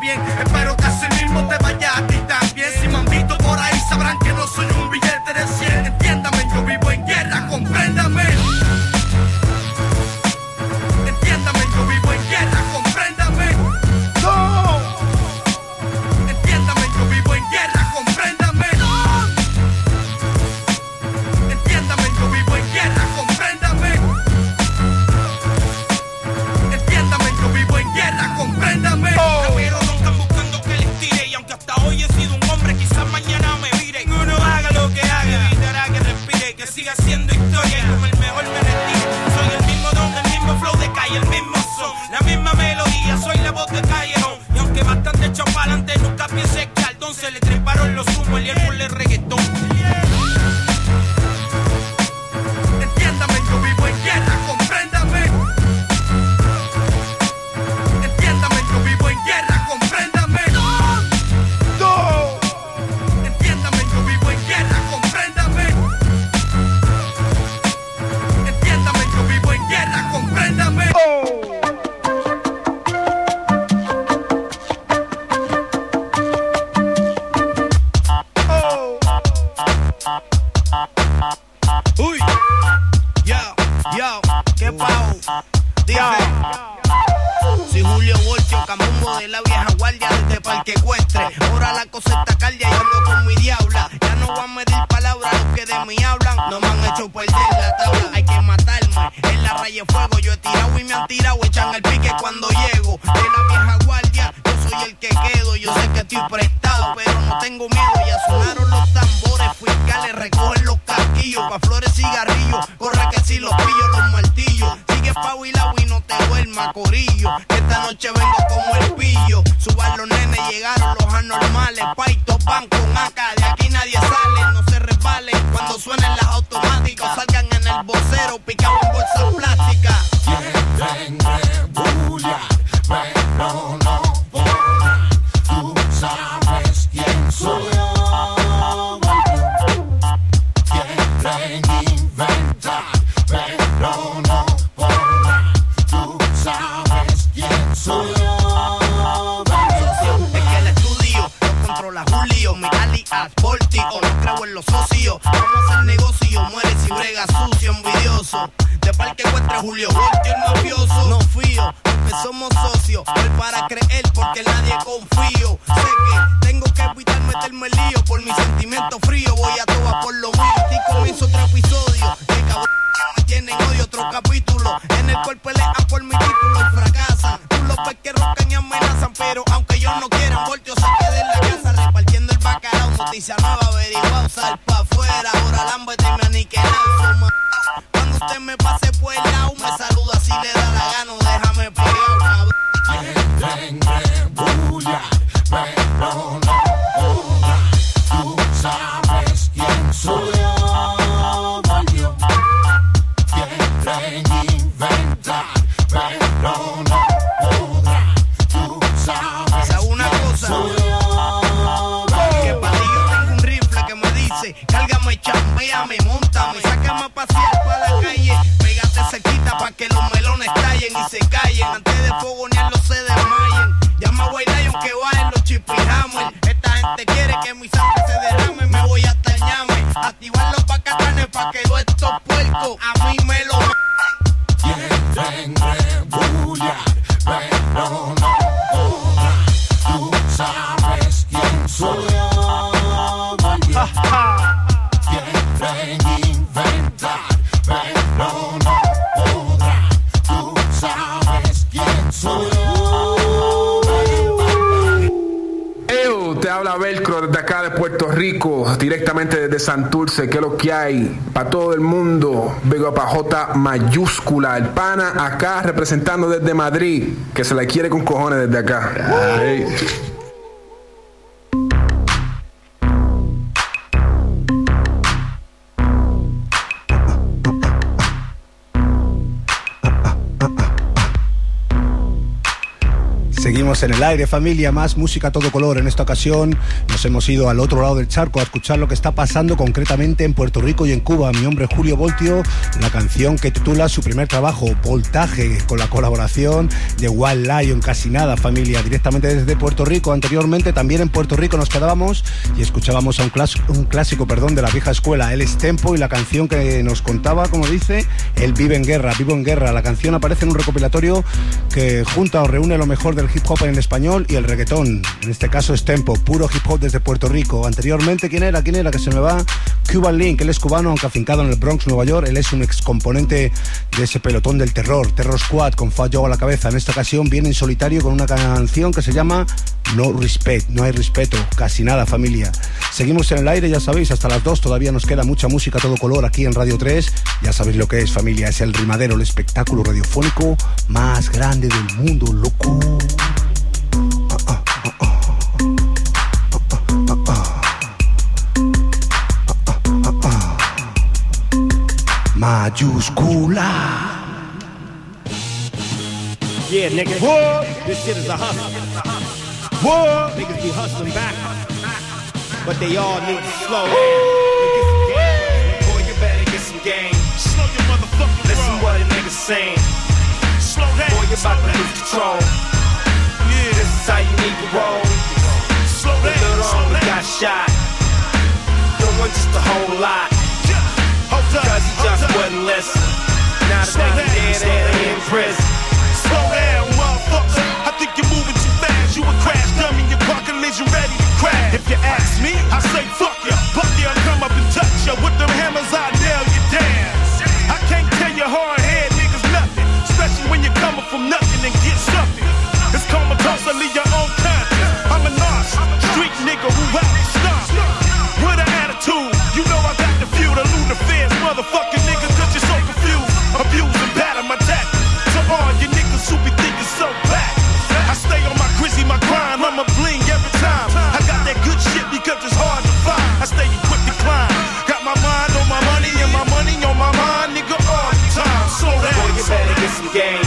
bien. Espero que así mismo te vaya a ti también. Si me han visto por ahí sabrán que no soy un billete de cien. Entiéndame, yo vivo en guerra, compréndame. Entiéndame, yo vivo en guerra, compréndame. No. Entiéndame, yo vivo en guerra, compréndame. No. Entiéndame, yo vivo en guerra, compréndame. Entiéndame, yo vivo en guerra, compréndame. Pero no están buscando que les tire. Y aunque hasta hoy he sido un hombre, quizás mañana me vire. Uno haga lo que haga, evitará que respire, que siga siendo historia y como el mejor me retire. Soy el mismo don, el mismo flow de calle, el mismo son, la misma melodía, soy la voz de callejón. Y aunque bastante echado para adelante, nunca pienses que al don se le treparon los humos y el por el reggaetón. Entiéndame, yo vivo en guerra, compréndame. Entiéndame, yo vivo en guerra, compréndame. No. No. Entiéndame, yo vivo en guerra, compréndame. Entiéndame, yo vivo en guerra, compréndame. Uy, yo, yo, qué pao, dice. Soy Julio Voltio, Camumbo de la vieja guardia desde Parque Ecuestre. Ahora la cosa está caldia y ando con mi diabla. Ya no voy a medir palabras, los que de mí hablan no me han hecho perder la tabla. Hay que matarme, en la raya de fuego yo he tirado y me han tirado, echan el pique cuando llego. De la vieja guardia, yo soy el que quedo. Yo sé que estoy prestado, pero no tengo miedo. Ya sonaron los tambores, fiscales recogen los casquillos. Pa' flores, cigarrillos, corre que si los pillo los martillos. Sigue pabilao y no te duermas, corillo. Esta noche vengo como el pillo. Suban los nenes, llegaron los anormales. Paitos van con acá, de aquí nadie sale. No se resbalen cuando suenen las automáticas. Salgan en el vocero, picado en bolsas plásticas. Quieren rebullar, pero no podrán. Tú sabes quién soy yo. Quieren inventar, pero no podrán. Tú sabes quién soy yo. Es que el estudio lo controla Julio, mi alias Volti, o no creo en los socios. Vamos a hacer negocio, muere si brega sucio, envidioso. De Parque Ecuestre, Julio Volti, el mafioso. No fío, porque somos socios. Hoy para creer, porque en nadie confío. Sé que tengo que evitar meterme en lío. Por mi sentimiento frío, voy a todas por lo mío. Aquí comienza otro episodio. De cabrón me tienen hoy otro capítulo. En el cual pelean por mi título y fracasan. Tú los ves que rocan y amenazan, pero aunque ellos no quieran, Voltio se queda en la casa repartiendo el bacalao. Noticia nueva, averiguado, sal pa' afuera. Ahora lámbete y me aniquilado. Cuando usted me pase por el lado, me saluda si le da la gana, déjame pegado, cabrón. Quieren rebullar, pero no podrán. Tú sabes quién soy yo, Voltio. Quieren inventar, pero no podrán. Tú sabes ¿Sabe una cosa? soy yo. Que para ti yo tengo un rifle que me dice, cárgame, chambeame, montame, sácame a pasear para la calle, pégate cerquita pa' que los melones tallen y se callen, antes de fogonearlos se desmayen. Llama a White Lion que bajen los chipijamos. Esta gente quiere que mi sangre se derrame, me voy hasta el ñame, activar los pacatanes pa' que todos estos puercos a mí me lo... Quieren rebullar, pero no podrán. Tú sabes quién soy yo, Voltio. Quieren inventar, pero no podrán. Tú sabes quién soy yo. Eo, te habla Velcro desde acá de Puerto Rico, directamente desde Santurce. ¿Qué es lo que hay? Para todo el mundo, vengo para J mayúscula, el pana acá representando desde Madrid, que se la quiere con cojones desde acá. Ay. Seguimos en el aire, familia, más música a todo color. En esta ocasión nos hemos ido al otro lado del charco a escuchar lo que está pasando concretamente en Puerto Rico y en Cuba. Mi hombre Julio Voltio, la canción que titula su primer trabajo, Voltaje, con la colaboración de Wild Lion. Casi nada, familia, directamente desde Puerto Rico. Anteriormente también en Puerto Rico nos quedábamos y escuchábamos a un clásico, un clásico perdón, de la vieja escuela. Él es Tempo y la canción que nos contaba, como dice, él vive en guerra, vivo en guerra. La canción aparece en un recopilatorio que junta o reúne lo mejor del hip hop en español y el reggaetón. En este caso es Tempo, puro hip hop desde Puerto Rico. Anteriormente, ¿quién era? ¿Quién era? Que se me va. Cuban Link, él es cubano, aunque afincado en el Bronx, Nueva York. Él es un ex componente de ese pelotón del terror, Terror Squad, con Fat Joe a la cabeza. En esta ocasión viene en solitario con una canción que se llama No Respect, no hay respeto, casi nada, familia. Seguimos en el aire, ya sabéis, hasta las dos todavía nos queda mucha música a todo color aquí en Radio tres. Ya sabéis lo que es, familia, es el Rimadero, el espectáculo radiofónico más grande del mundo, loco. Mayúscula. Yeah, nigga. Whoa. This shit is a hustle. Whoa. Niggas be hustling back, but they all need to slow down. Boy, you better get some game. Slow your motherfucking Listen roll. What a nigga saying. Slow down. Boy, you about to lose control. Yeah. This is how you need to roll. Slow down. The little slow down. Got shot. Don't want just a whole lot. Cause he just wouldn't listen. Now the nigga dead and they in prison. Slow down, motherfucker. I think you're moving too fast. You a crash dummy, your car collision ready to crash. If you ask me, I say fuck ya. Fuck ya, I'll come up and touch ya. With them hammers, I nail you down. I can't tell you hard head niggas nothing. Especially when you're coming from nothing and get something. It's comatose, I leave your own conscience. I'm a narc, street nigga who out to stop. With an attitude, you know I got the few, the loot affairs, motherfucking niggas, cause you're so confused. Abuse and batter my tactics. To all you niggas who be thinking so back. I stay on my grizzy, my grind, I'ma bling every time. I got that good shit because it's hard to find. I stay equipped to climb. Got my mind on my money and my money on my mind, nigga, all the time. Slow down. Boy, you better get some game.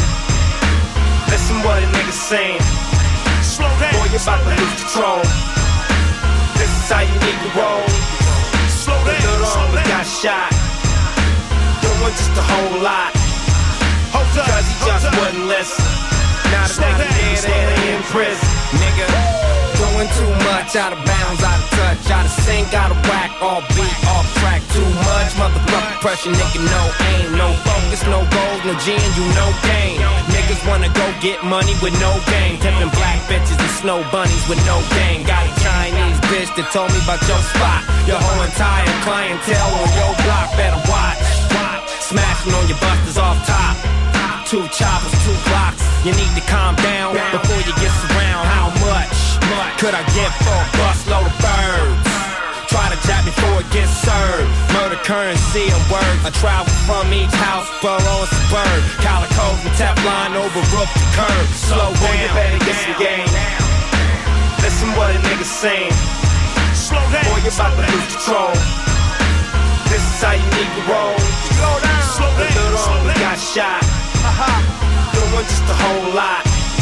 Listen what a nigga saying. Slow down. Boy, you about to lose control. This is how you need to roll. Slow down. The little slow down. Got shot. Don't want just a whole lot. Cause he just wouldn't listen. Now the nigga dead and they in prison. Nigga, doing too much, out of bounds, out of touch, out of sync, out of whack, all beat, off track, too much. Motherfucking pressure, nigga, no aim, no focus, no goals, no G and you no game. Niggas wanna go get money with no game. Pimpin' black bitches and snow bunnies with no game. Got a Chinese bitch that told me about your spot. Your whole entire clientele on your block, better watch. Smashing on your busters off top. Two choppers, two blocks. You need to calm down before you get around. How much could I get for a busload of birds? Try to jack before it gets served. Murder currency and words. I travel from each house, borough and suburb. Calicos and Teflon over roof to curb. Slow down. Boy, you better get some game. Listen what a nigga saying. Slow down. Boy, you about to lose control. This is how you need to roll. Slow down. Slow down. The little homie got shot. Don't want just a whole lot.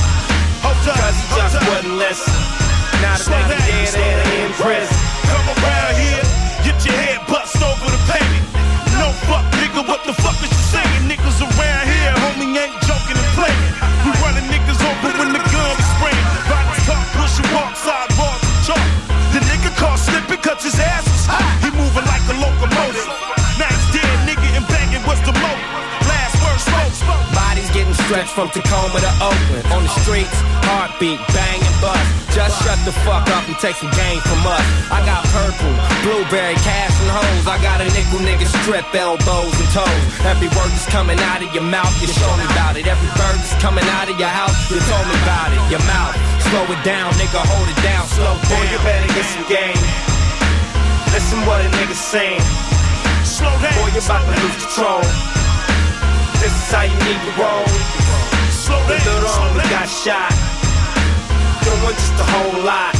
Cause he just wouldn't listen. Now the nigga dead and they in prison. Come around here, get your head bust over the pavement. No fuck nigga, what the fuck is you saying? Niggas around here, homie ain't joking and playing. We running niggas over when the gun is spraying. Violence talk, push and walk, sidewalks and chalk. The nigga caught slipping cause his ass was hot. He moving like a locomotive. Now he's dead nigga and begging what's the motive? Last word smoke. Bodies getting stretched from Tacoma to Oakland. On the streets, heartbeat, bang and bust. Just shut the fuck up and take some game from us. I got purple, blueberry, cash and hoes. I got a nickel nigga strip elbows and toes. Every word that's coming out of your mouth, you show me about it. Every bird that's coming out of your house, you told me about it. Your mouth, slow it down, nigga, hold it down, slow down. Boy, you better get some game. Listen what a nigga saying. Slow down. Boy, you about to lose control. This is how you need to roll. Slow down. The little homie got shot. Don't want just a whole lot.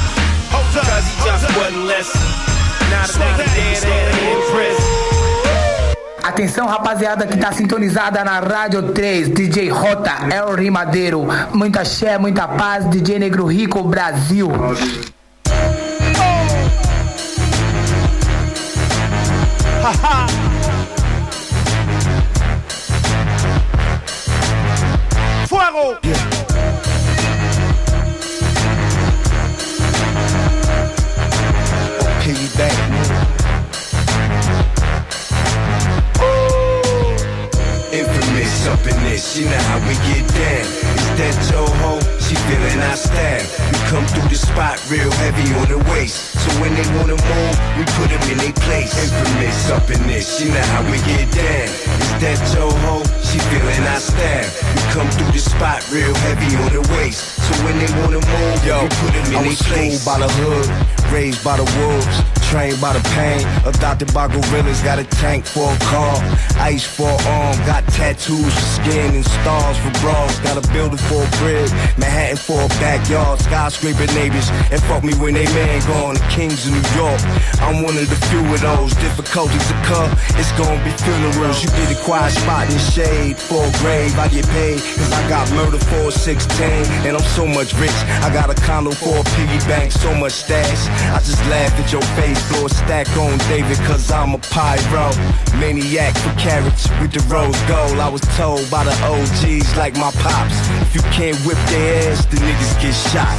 Cause he just wouldn't listen. Now the nigga dead and in prison. Atenção, rapaziada que tá sintonizada na Rádio três, D J J, El Rimadeiro. Muita axé, muita paz, D J Negro Rico, Brasil. Fuego! Piggyback. Infamous up in this, you know how we get down. Is that your hoe? She feeling our style. We come through the spot real heavy on the waist. So when they wanna move, we put them in their place. Infamous up in this, you know how we get down. Is that your hoe? She feeling our style. We come through the spot real heavy on the waist. So when they wanna move, yo, we put them in their place. By the hood, raised by the wolves, trained by the pain, adopted by gorillas, got a tank for a car, ice for an arm, got tattoos for skin and stars for bras, got a building for a crib, Manhattan for a backyard, skyscraper neighbors, and fuck me when they man gone, the kings of New York, I'm one of the few of those, difficulties occur, it's gonna be funerals, you get a quiet spot in the shade, for a grave, I get paid, cause I got murder for a sixteen, and I'm so much rich, I got a condo for a piggy bank, so much stash, I just laugh at your face, blow a stack on David, cause I'm a pyro. Maniac for carrots with the rose gold. I was told by the O Gs like my pops, if you can't whip their ass, the niggas get shot.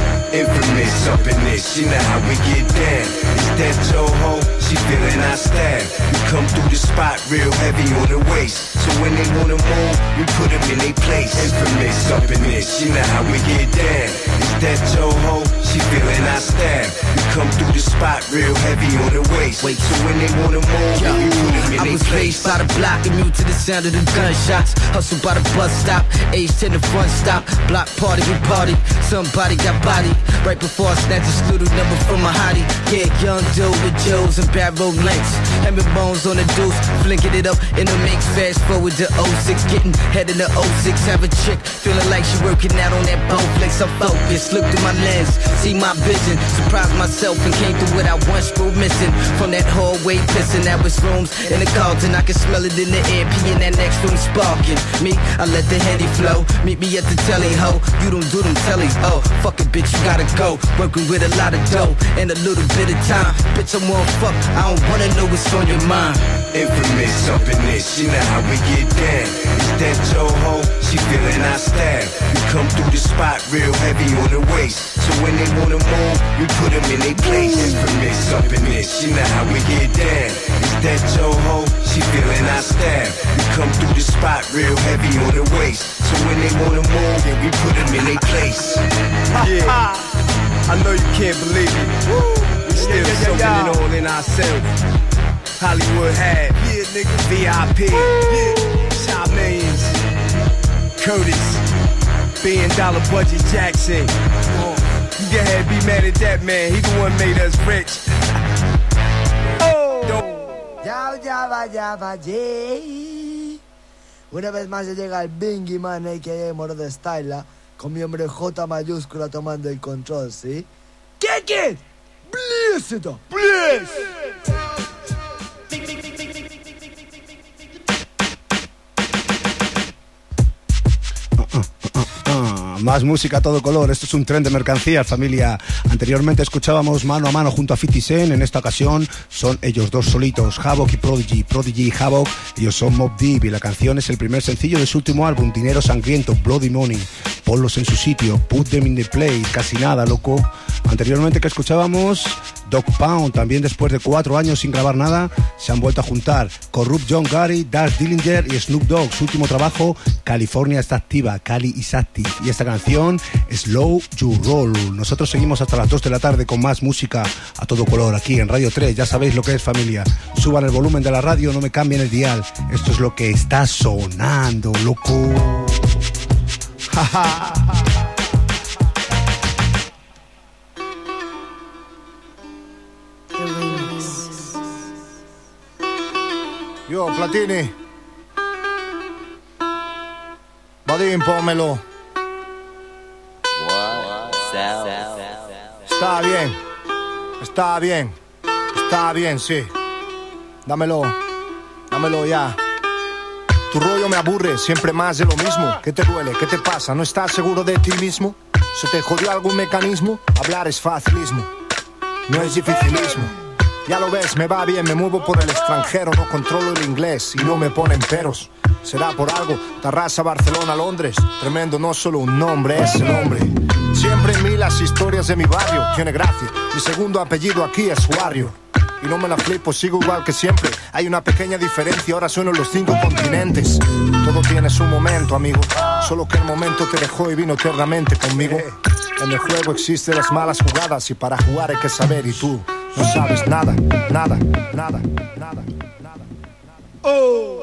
Infamous up in this, you know how we get down. Is that your hoe? She feeling our style. We come through the spot real heavy on the waist. So when they wanna move, we put them in their place. Infamous up in this, you know how we get down. Is that your hoe? She feeling our style. We come through the spot real heavy on the waist. Wait, so when they wanna move, Yo, we put them in I their was place. raised by the block, immune to the sound of the gunshots. Hustle by the bus stop, aged in the front stop. Block party, we party. Somebody got body. Right before I snatch a little number from a hottie. Yeah, young dude with Joes and bad road lengths. Having bones on the deuce, flinking it up in the mix. Fast forward to oh six, getting head in the oh six. Have a chick, feeling like she working out on that bone flex. I'm focused, look through my lens, see my vision. Surprised myself and came through what I once grew missing. From that hallway pissing, now it's rooms in the Carlton. I can smell it in the air, pee in that next room sparking. Me, I let the Henny flow. Meet me at the telly, ho. You don't do them tellies, oh. Fuck it, bitch, you gotta go. Working with a lot of dough and a little bit of time. Bitch, I'm one fuck, I don't wanna know what's on your mind. Infamous up in this, you know how we get down. Is that your hoe? She feeling our style. We come through the spot real heavy on the waist. So when they wanna move, we put them in their place. Infamous up in this, you know how we get down. Is that your hoe? She feeling our style. We come through the spot real heavy on the waist. So when they wanna move, yeah, we put them in their place. Yeah, I know you can't believe it. We still Yeah, yeah, soaking yeah, yeah. it all in ourselves. Hollywood had, Yeah, nigga. V I P, Yeah. Child Millions, Curtis, Billion Dollar Budget Jackson. You can ahead be mad at that man, he the one made us rich. Ya, ya va, ya va, yeah. Una vez más llega el Bingy Man, a k a. Moro de Styla, con mi hombre J mayúscula tomando el control, ¿sí? Kick it! Bless it up! Bless! Más música a todo color, esto es un tren de mercancías, familia. Anteriormente escuchábamos Mano a Mano junto a fifty cent, en esta ocasión son ellos dos solitos, Havoc y Prodigy, Prodigy y Havoc, ellos son Mobb Deep y la canción es el primer sencillo de su último álbum, Dinero Sangriento, Bloody Money. Ponlos en su sitio, put them in the play, casi nada, loco. Anteriormente que escuchábamos Dog Pound, también después de cuatro años sin grabar nada, se han vuelto a juntar Corrupt John Gotti, Dash Dillinger y Snoop Dogg. Su último trabajo, California está activa, Cali is active. Y esta canción, Slow You Roll. Nosotros seguimos hasta las dos de la tarde con más música a todo color aquí en Radio tres. Ya sabéis lo que es, familia. Suban el volumen de la radio, no me cambien el dial. Esto es lo que está sonando, loco. Jaja. Yo, Platini. Badín, pónmelo. Está bien. Está bien. Está bien, sí. Dámelo. dámelo ya. Tu rollo me aburre, siempre más de lo mismo. ¿Qué te duele? ¿Qué te pasa? ¿No estás seguro de ti mismo? ¿Se te jodió algún mecanismo? Hablar es facilismo, no es dificilismo. Ya lo ves, me va bien, me muevo por el extranjero, no controlo el inglés y no me ponen peros. Será por algo, Tarrasa, Barcelona, Londres. Tremendo, no solo un nombre, es el hombre. Siempre en mí las historias de mi barrio, tiene gracia. Mi segundo apellido aquí es Warrior. Y no me la flipo, sigo igual que siempre. Hay una pequeña diferencia, ahora sueno en los cinco continentes. Todo tiene su momento, amigo. Solo que el momento te dejó y vino eternamente conmigo. En el juego existen las malas jugadas y para jugar hay que saber y tú no sabes nada, nada, nada, nada, nada. Oh.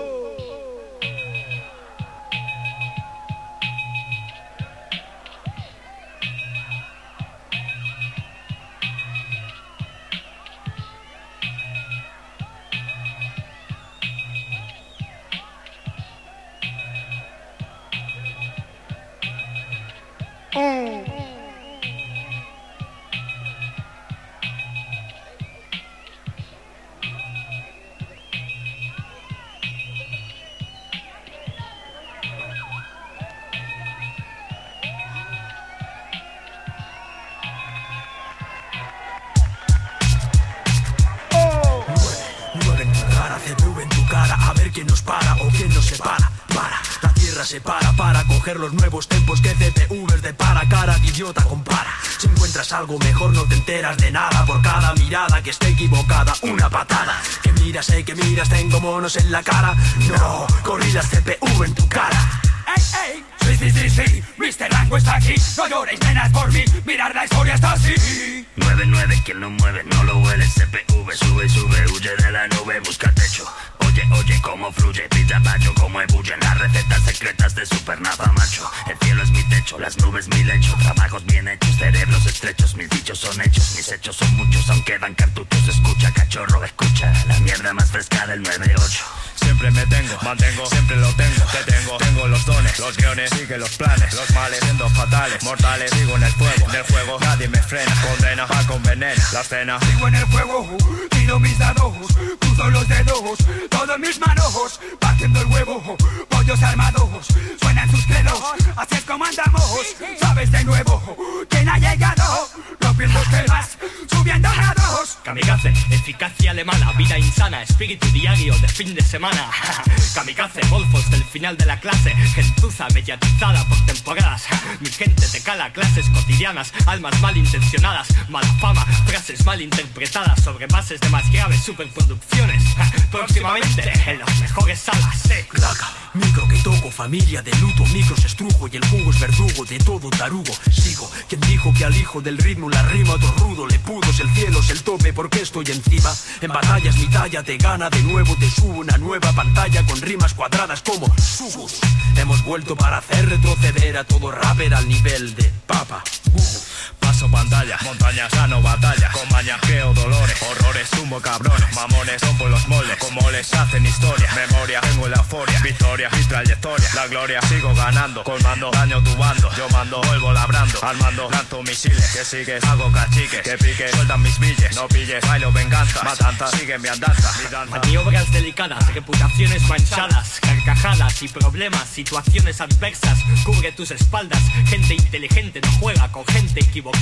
Se para para coger los nuevos tempos que C P Vs de para cara de idiota compara. Si encuentras algo mejor no te enteras de nada. Por cada mirada que esté equivocada, una patada. Que miras, eh, que miras, tengo monos en la cara. No, gorilas C P V en tu cara. ¡Ey, ey! Sí, sí, sí, sí, mister Rango está aquí. No lloréis, nenas, por mí, mirar la historia está así. nueve nueve, quien no mueve no lo huele. C P V, sube, sube, huye de la nube, busca techo. Oye, oye, cómo fluye, pizza pacho, cómo ebullen las recetas secretas de Supernova macho. El cielo es mi techo, las nubes mi lecho. Trabajos bien hechos, cerebros estrechos. Mis dichos son hechos, mis hechos son muchos. Aún quedan cartuchos, escucha, cachorro, escucha. La mierda más fresca del nueve ocho. Siempre me tengo, mantengo, siempre lo tengo, te tengo, tengo los dones, los guiones, sigue los planes, los males siendo fatales, mortales, sigo en el fuego, del juego, nadie me frena, condena, va con veneno, la cena. Sigo en el fuego, tiro mis dados, cruzo los dedos, todos mis manos, partiendo el huevo, pollos armados, suenan sus credos, así es como andamos, sabes de nuevo, ¿quién ha llegado? Rompiendo esquemas, subiendo grados. Kamikaze, eficacia alemana, vida insana, espíritu diario de fin de semana. Kamikaze, golfos del final de la clase, gentuza mediatizada por temporadas. Mi gente te cala, clases cotidianas, almas malintencionadas, mala fama, frases mal interpretadas sobre bases de más graves superproducciones. Próximamente en las mejores salas. Claca, micro que toco, familia de luto, micros estrujo y el jugo es verdugo de todo tarugo. Sigo, quien dijo que al hijo del ritmo la rima otro rudo le pudo, si el cielo es el tope, porque estoy encima. En batallas mi talla te gana, de nuevo te subo una nueva pantalla con rimas cuadradas como subus. Hemos vuelto para hacer retroceder a todo rapper al nivel de papa. Uh. Paso pantalla, montañas, gano batalla, con maña, creo dolores, horrores, tumbo cabrones, mamones, rompo los moldes, como les hacen historia, memoria, tengo la euforia, victoria, mi trayectoria, la gloria, sigo ganando, colmando, daño tu bando, yo mando, vuelvo labrando, armando, lanzo misiles, que sigues, hago cachiques, que piques, sueltan mis billes, no pilles, bailo venganza, matanza, sigue mi andanza, mi danza. Maniobras delicadas, reputaciones manchadas, carcajadas y problemas, situaciones adversas, cubre tus espaldas, gente inteligente no juega con gente equivocada.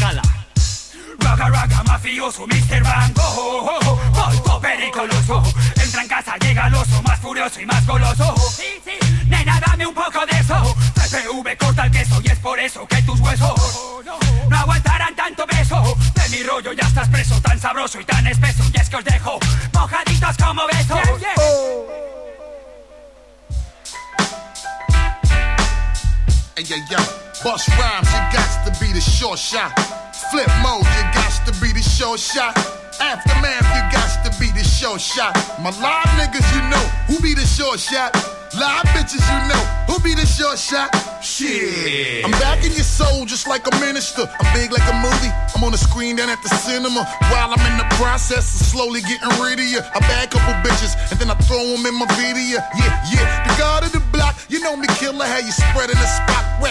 Raga, raga, mafioso, mister Rango, Volto pericoloso. Entra en casa, llega el oso, más furioso y más goloso. Sí, sí, nena, dame un poco de eso. C P V corta el queso y es por eso que tus huesos no aguantarán tanto beso. De mi rollo ya estás preso, tan sabroso y tan espeso. Y es que os dejo mojaditos como besos. Yeah, yeah. Oh. Hey, yo, yo, bust rhymes, you got to be the short shot. Flip mode, you got to be the short shot. Aftermath, you got to be the short shot. My live niggas, you know, who be the short shot? Live bitches, you know, who be the short shot? Shit. I'm back in your soul just like a minister. I'm big like a movie. I'm on the screen down at the cinema. While I'm in the process of slowly getting rid of you, I bag a couple bitches and then I throw them in my video. Yeah, yeah. The god of the block, you know me, killer. How you spreading the spot wet and twist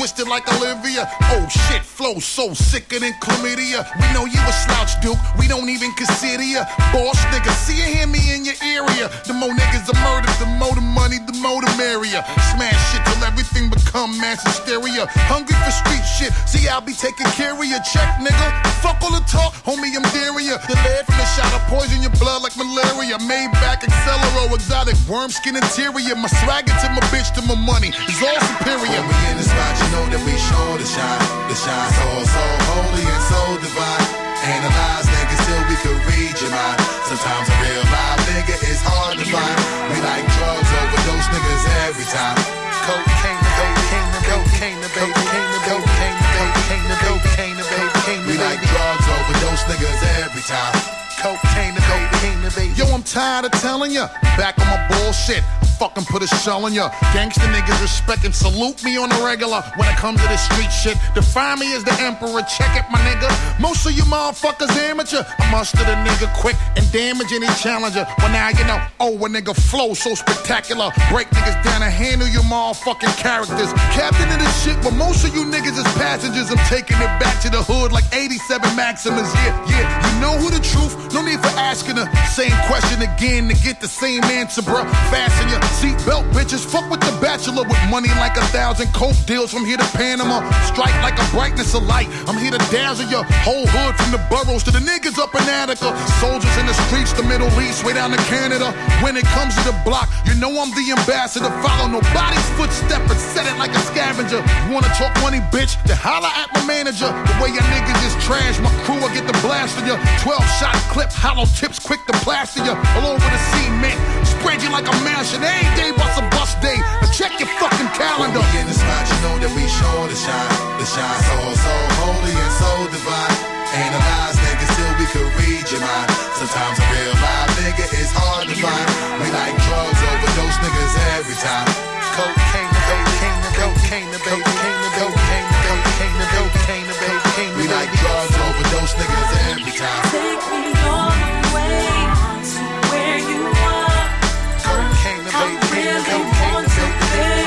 twisted like Olivia. Oh shit, flow so sicker than chlamydia. We know you a slouch, Duke, we don't even consider you. Boss nigga, see you hear me in your area. The more niggas are murdered, the more the money, the more the merrier. Smash shit till everything become mass hysteria. Hungry for street shit, see I'll be taking care of you. Check nigga, fuck all the talk, homie I'm daring ya. The lead from the shot of poison your blood like malaria. Made back Accelero, exotic worm skin interior. My swagger to my bitch to my money is all superior. When we in the spot, you know that we sure to shine. The shine so, so holy and so divine. Analyze niggas till we could read your mind. Sometimes a real live nigga is hard to find. We like drugs, overdose niggas every time. Cocaine, cocaine, cocaine, cocaine, cocaine, cocaine, cocaine, cocaine. We like drugs, overdose niggas every time. Cocaine, cocaine, baby. Yo, I'm tired of telling ya. Back on my bullshit. Fucking put a shell on ya. Gangsta niggas respect and salute me on the regular. When it comes to this street shit, define me as the emperor. Check it, my nigga. Most of you motherfuckers amateur. I mustered a nigga quick and damage any challenger. Well now you know, oh a nigga flow so spectacular. Break niggas down and handle your motherfucking characters. Captain of this shit, but most of you niggas is passengers. I'm taking it back to the hood like eighty-seven Maximus. Yeah, yeah, you know who the truth. No need for asking the same question again to get the same answer, bruh. Fasten your seatbelt, bitches. Fuck with the bachelor with money like a thousand coke deals from here to Panama. Strike like a brightness of light. I'm here to dazzle your whole hood from the boroughs to the niggas up in Attica. Soldiers in the streets, the Middle East, way down to Canada. When it comes to the block, you know I'm the ambassador. Follow nobody's footstep and set it like a scavenger. Wanna talk money, bitch? Then holla at my manager. The way your niggas is trash, my crew will get the blast of you. twelve shot clip, hollow tips, quick to plaster you. All over the cement, spread you like a mansion. Every day bust a bust day. Now check your fucking calendar. When we in the spot, you know that we sure to shine. The shine so, so holy and so divine. Analyze niggas till we could read your mind. Sometimes a real live nigga is hard to find. We like drugs, overdose niggas every time. Cocaine, cocaine, cocaine, cocaine, cocaine, cocaine, cocaine, cocaine. We like drugs, overdose niggas every time. Take me all the way to where you are. Cocaine, I really want to be.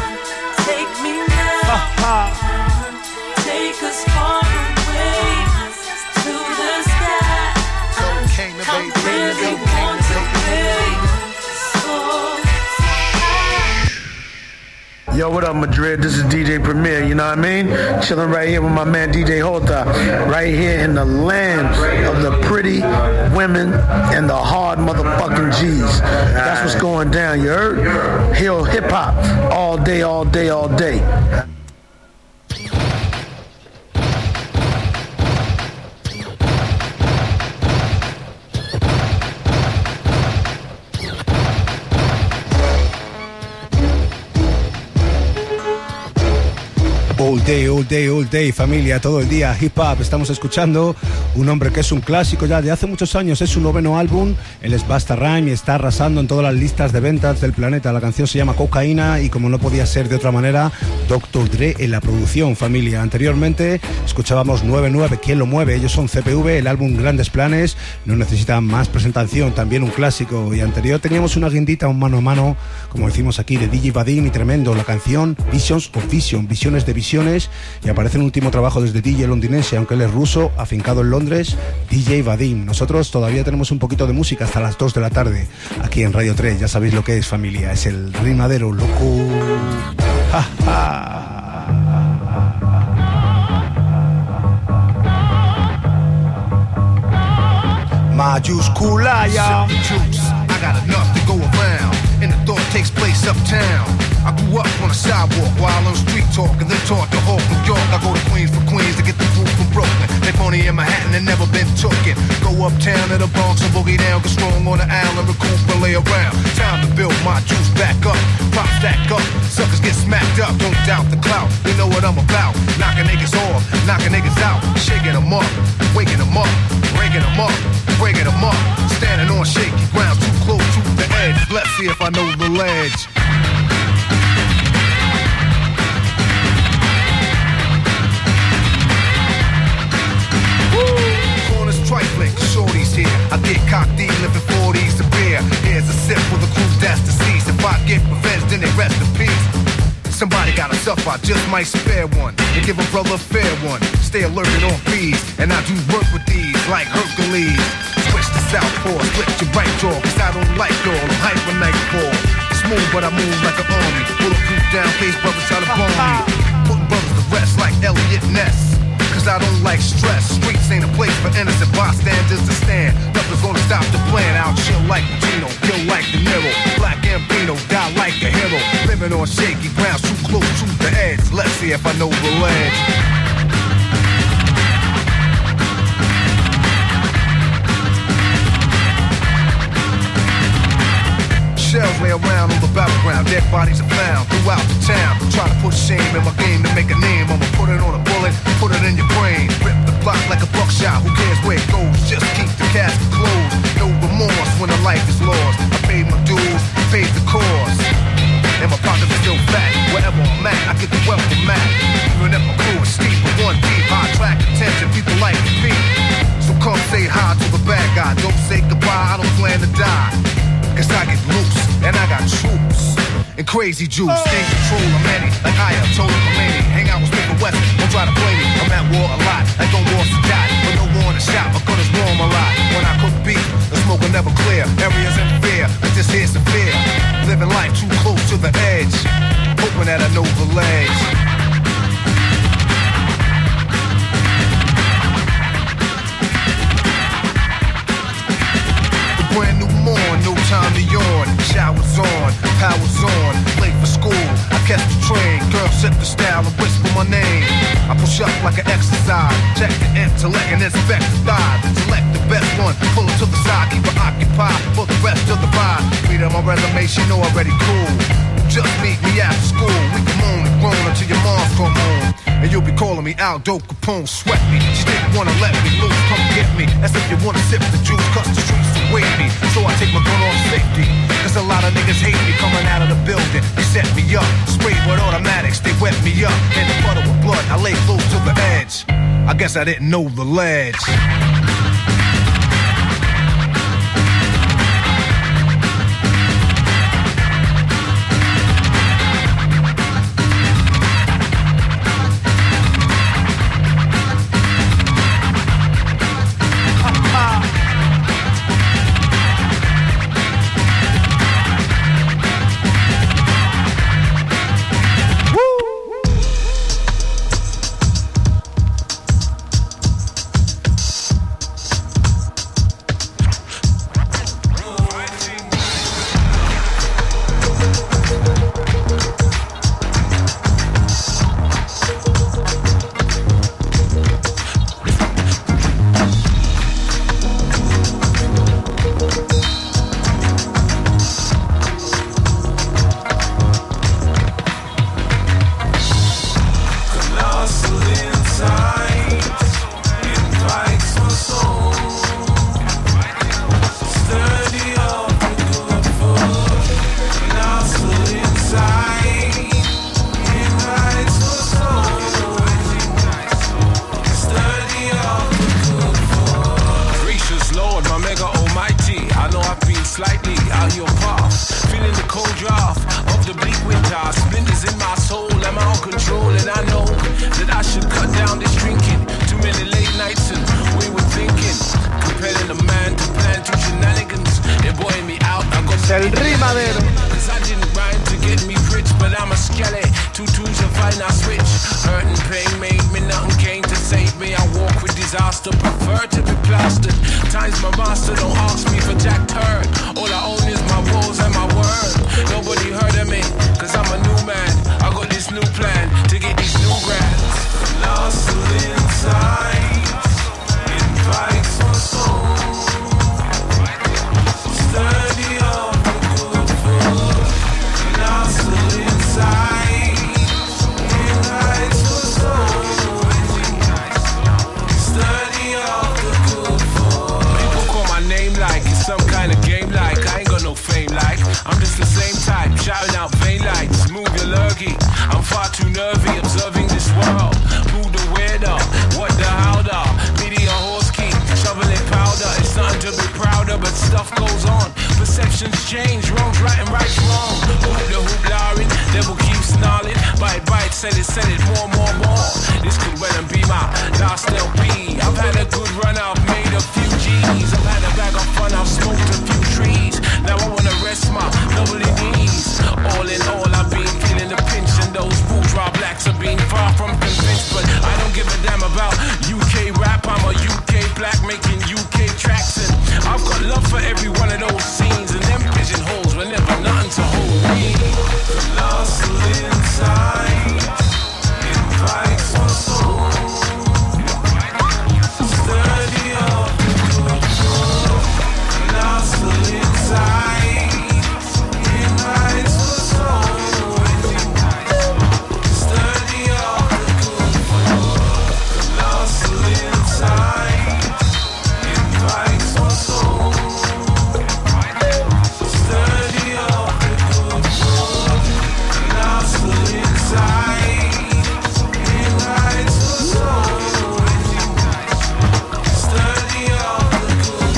Take me now. Take us far away to the sky. Cocaine, I really want to be. So Yo, what up, Madrid? This is D J Premier, you know what I mean? Chilling right here with my man D J Hota, right here in the land of the pretty women and the hard motherfucking G's. That's what's going down, you heard? Hill hip hop, all day, all day, all day. All day, all day, all day, familia, todo el día, hip hop. Estamos escuchando un hombre que es un clásico ya de hace muchos años. Es su noveno álbum, él es Busta Rhymes y está arrasando en todas las listas de ventas del planeta. La canción se llama Cocaína y, como no podía ser de otra manera, doctor Dre en la producción, familia. Anteriormente escuchábamos nueve nueve, ¿quién lo mueve? Ellos son C P V, el álbum Grandes Planes, no necesita más presentación, también un clásico. Y anterior teníamos una guindita, un mano a mano, como decimos aquí, de D J Vadim y tremendo, la canción Visions of Vision, Visiones de Visiones. Y aparece un último trabajo desde D J londinense, aunque él es ruso, afincado en Londres, D J Vadim. Nosotros todavía tenemos un poquito de música hasta las dos de la tarde, aquí en Radio tres. Ya sabéis lo que es, familia, es el rimadero loco. Ja, ja. Mayúscula ya. I got enough to go around, and the thought takes place uptown. I grew up on the sidewalk while on street talk, and then taught to Hawk, New York. I go to Queens for Queens to get the food from Brooklyn. They phony in Manhattan and never been tooken. Go uptown to the Bronx and boogie down, get strong on the island, recoup and lay around. Time to build my juice back up, pop stack up, suckers get smacked up. Don't doubt the clout, you know what I'm about. Knocking niggas off, knocking niggas out, shaking them up, waking them up, breaking them up, breaking them up. Standing on shaky ground, too close to the edge. Let's see if I know the ledge. Trifling, shorties here. I get cocked, living forties to beer. Here's a sip for the crew that's deceased. If I get revenge, then they rest in peace. Somebody gotta Myself, I just might spare one and give a brother a fair one. Stay alerted on bees, and I do work with these like Hercules. Switch to southpaw, split your right jaw, cause I don't like y'all, I'm hyper nightfall. Smooth, but I move like an army. Bulletproof down, case brothers try to bomb me. Putting brothers to rest like Elliot Ness. Cause I don't like stress. Streets ain't a place for innocent bystanders to stand. Nothing's gonna stop the plan. I'll chill like Pacino, kill like De Niro. Black Gambino, die like a hero. Living on shaky ground, too close to the edge. Let's see if I know the ledge. Shells lay around on the battleground, dead bodies are found throughout the town. Try to put shame in my game to make a name. I'ma put it on a bullet, put it in your brain. Rip the block like a buckshot, who cares where it goes? Just keep the casket closed. No remorse when a life is lost. I paid my dues, paid the cost. And my pockets are still fat. Wherever I'm at, I get the welcome mat. Even if my crew is steep, but one deep, high track attention, people like me. So come say hi to the bad guy. Don't say goodbye, I don't plan to die. Cause I get loose, and I got troops and crazy juice, in control of many, like I am told Khomeini. Hang out with Smith and Wesson, don't try to play me. I'm at war a lot, like on wars to die, but no war in the shop, my gun is warm a lot. When I cook beef, the smoke will never clear. Areas in fear, but this here's severe. Living life too close to the edge, hoping that I know the ledge. Brand new morn, no time to yawn. Showers on, powers on, late for school. I catch the train, girl set the style and whisper my name. I push up like an exercise, check the intellect and inspect the thighs. Select the best one, pull it to the side, keep her occupied for the rest of the ride. Read on my resume, she know already cool. Just meet me after school, we can moan and groan until your mom's come home. And you'll be calling me Aldo Capone, sweat me. She didn't wanna let me loose, come get me. As if you wanna sip the juice, cause the streets await me. So I take my gun off safety, cause a lot of niggas hate me coming out of the building. They set me up, sprayed with automatics, they wet me up. And the butter with blood, I lay close to the edge. I guess I didn't know the ledge. El rimadero. Disaster, prefer to be plastered. Times my master don't ask me for Jack Turd. All I own is my walls and my word. Nobody heard of me, cause I'm a new man. I got this new plan to get these new grads. Lost inside, invites my soul. Sturdy of the good food. Lost inside, invites my soul. Like it's some kind of game like I ain't got no fame like I'm just the same type, shouting out vain lights. Move your lurgy, I'm far too nervy observing this world. Who the weirdo, what the howder? Media horse key, shoveling powder. It's nothing to be proud of, but stuff goes on. Perceptions change, wrongs right and right's wrong. Hoop the hoop lowering, devil keeps snarling. Bite bites, send it, send it, more, more, more. This could well and be my last L P. I've had a good run, I've made a few G's. I've had a bag of fun, I've smoked a few trees. Now I wanna rest my lovely knees. All in all, I've been feeling the pinch, and those bourgeois blacks have been far from convinced. But I don't give a damn about U K rap. I'm a U K black making U K tracks, and I've got love for every one of those scenes. And them pigeonholes were never nothing to hold me. Lost inside, invites my soul. Sturdy of the good soul. Lost inside, invites my soul. Sturdy of the good soul. Lost inside, invites my soul. Sturdy of the good soul. Lost inside, invites my soul. Sturdy of the good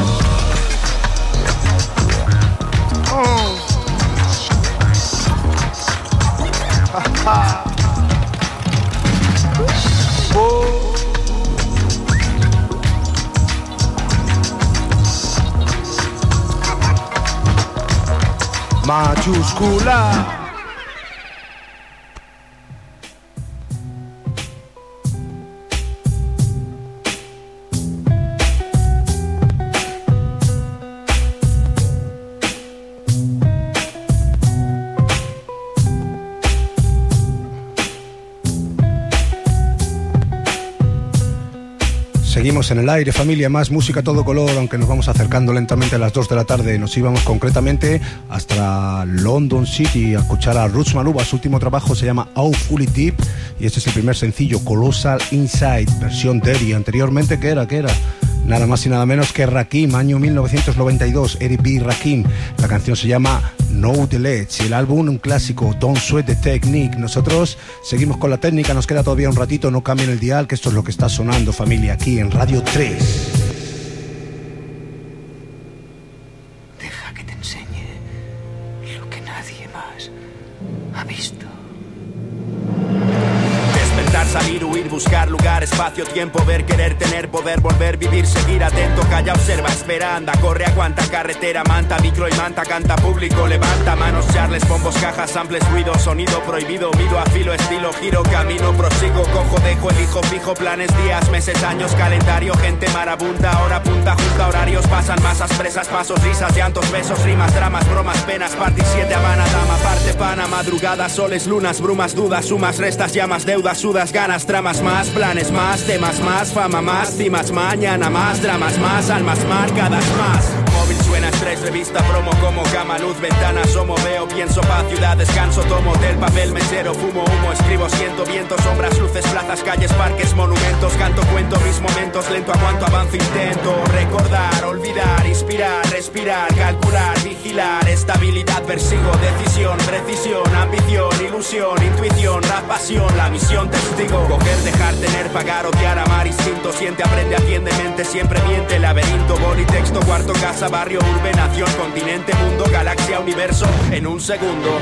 Oh. Oh. Mayúscula. Seguimos en el aire, familia, más música a todo color, aunque nos vamos acercando lentamente a las dos de la tarde. Nos íbamos concretamente hasta London City a escuchar a Roots Maluba. Su último trabajo se llama How Fully Deep y este es el primer sencillo, Colossal Inside, versión Dirty. Anteriormente, ¿qué era? ¿Qué era? Nada más y nada menos que Rakim, año mil novecientos noventa y dos, Eric B. Rakim. La canción se llama No Delays y el álbum un clásico, Don't Sweat the Technique. Nosotros seguimos con la técnica, nos queda todavía un ratito, no cambien el dial, que esto es lo que está sonando, familia, aquí en Radio tres. Deja que te enseñe lo que nadie más ha visto. Despertar, salir, huir, buscar lugar, espacio, tiempo, ver, querer, tener, poder, volver, vivir, seguir atento, calla, observa, espera, anda, corre, aguanta, carretera, manta, micro y manta, canta, público, levanta, manos, charles, bombos, cajas, samples, ruido, sonido prohibido, mido, afilo, estilo, giro, camino, prosigo, cojo, dejo, elijo, fijo, planes, días, meses, años, calendario, gente marabunta, hora punta, junta, horarios, pasan masas, presas, pasos, risas, llantos, besos, rimas, dramas, bromas, penas, party, siete, Habana, dama, parte, pana, madrugada, soles, lunas, brumas, dudas, sumas, restas, llamas, deudas, sudas, ganas, tramas, más, planes, más, temas, más, fama, más, cimas, mañana, más, dramas, más, almas marcadas, más. Móvil suena, estrés, revista, promo, como cama, luz, ventana, asomo, veo, pienso, paz, ciudad, descanso, tomo del papel, mesero, fumo, humo, escribo, siento, viento, sombras, luces, plazas, calles, parques, monumentos, canto, cuento, mis momentos, lento, aguanto, avanzo, intento, recordar, olvidar, inspirar, respirar, calcular, vigilar, estabilidad, persigo, decisión, precisión, ambición, ilusión, intuición, rap, pasión, la misión, testigo, coger, dejar, tener, pagar, odiar, amar, instinto, siente, aprende, atiende, mente, siempre miente, laberinto, boli, texto, cuarto, casa, barrio, urbe, nación, continente, mundo, galaxia, universo, en un segundo.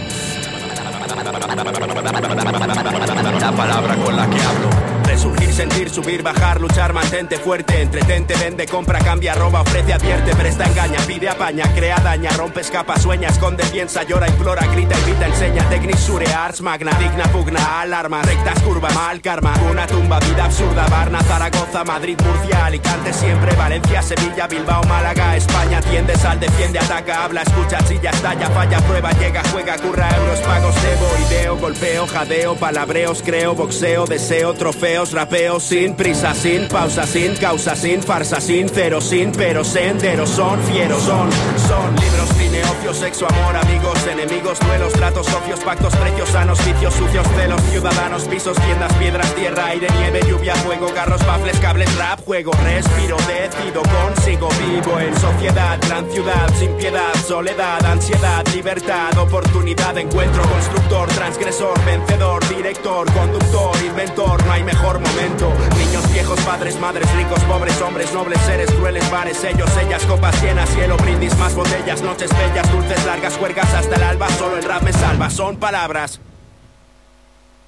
La palabra con la que hablo. Resurgir, sentir, subir, bajar, luchar, mantente fuerte, entretente, vende, compra, cambia, roba, ofrece, advierte, presta, engaña, pide, apaña, crea, daña, rompe, escapa, sueña, esconde, piensa, llora, implora, grita, invita, enseña, técnica, sure, arts, magna, digna, pugna, alarma, rectas, curva, mal, karma, una tumba, vida absurda, Varna, Zaragoza, Madrid, Murcia, Alicante, siempre, Valencia, Sevilla, Bilbao, Málaga, España, tiende, sal, defiende, ataca, habla, escucha, chilla, estalla, falla, prueba, llega, juega, curra, euros, pagos, debo, ideo, golpeo, jadeo, palabreos, creo, boxeo, deseo, trofeo, rapeo, sin prisa, sin pausa, sin causa, sin farsa, sincero, sin pero, senderos, son fieros, son, son libros, cine, ocio, sexo, amor, amigos, enemigos, duelos, tratos, socios, pactos, precios, sanos, vicios, sucios, celos, ciudadanos, pisos, tiendas, piedras, tierra, aire, nieve, lluvia, fuego, carros, baffles, cables, rap, juego, respiro, decido, consigo, vivo en sociedad, gran ciudad, sin piedad, soledad, ansiedad, libertad, oportunidad, encuentro, constructor, transgresor, vencedor, director, conductor, inventor, no hay mejor momento. Niños, viejos, padres, madres, ricos, pobres, hombres, nobles, seres, crueles, bares, ellos, ellas, copas llenas, cielo, brindis, más botellas, noches bellas, dulces, largas, juergas hasta el alba, solo el rap me salva, son palabras.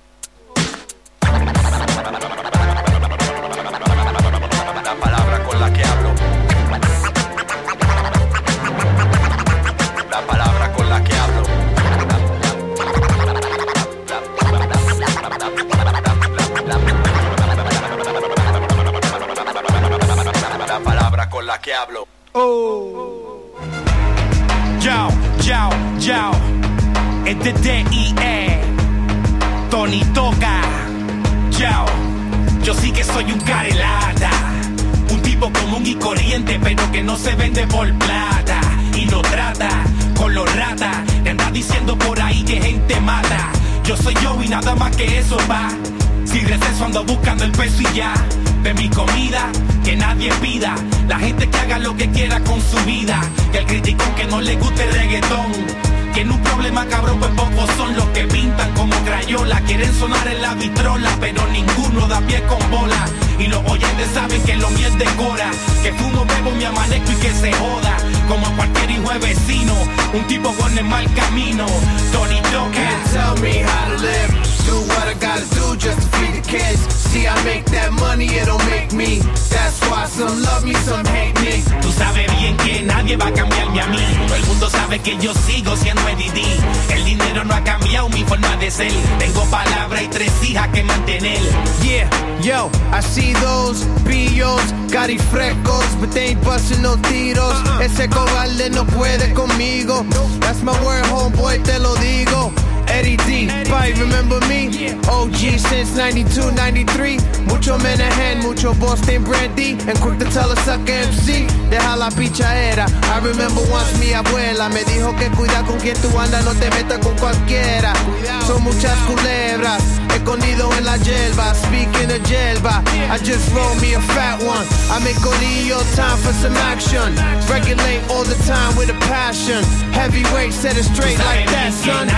que hablo. Oh. Yo, yo, yo. Es de D I E. Tony Toca. Yo. Yo sí que soy un carelata. Un tipo común y corriente, pero que no se vende por plata. Y no trata con los ratas. Te anda diciendo por ahí que gente mata. Yo soy yo y nada más que eso va. Sin receso ando buscando el peso y ya. De mi comida, que nadie pida. La gente que haga lo que quiera con su vida. Y el criticón que no le guste el reggaetón. Tiene un problema cabrón, pues pocos son los que pintan como crayola. Quieren sonar en la vitrola, pero ninguno da pie con bola. Y los oyentes saben que lo mío es de cora. Que fumo, bebo, me amanezco y que se joda. Como cualquier hijo de vecino, un tipo con el mal camino. Tony Toca. Can't tell me how to live. Do what I gotta do just to feed the kids. See, I make that money, it don't make me. That's why some love me, some hate me. Tú sabes bien que nadie va a cambiarme a mí. Todo el mundo sabe que yo sigo siendo Eddie D. El dinero no ha cambiado mi forma de ser. Tengo palabra y tres hijas que mantener. Yeah, yo, I see those billos, cari frescos, but they ain't busting no tiros. Uh-uh. Ese cobarde no puede conmigo. That's my word, homeboy, te lo digo. Eddie D, bye, remember me? O G since ninety-two, ninety-three. Mucho Menahan, mucho Boston Brandy. And quick to tell a sucker M C, deja la pichadera. I remember once mi abuela me dijo que cuida con quien tú andas, no te metas con cualquiera. Son muchas culebras, escondido en la yelva. Speaking of yelva, I just roll me a fat one. I make Corillo time for some action. Regulate all the time with a passion. Heavyweight, set it straight like that, son.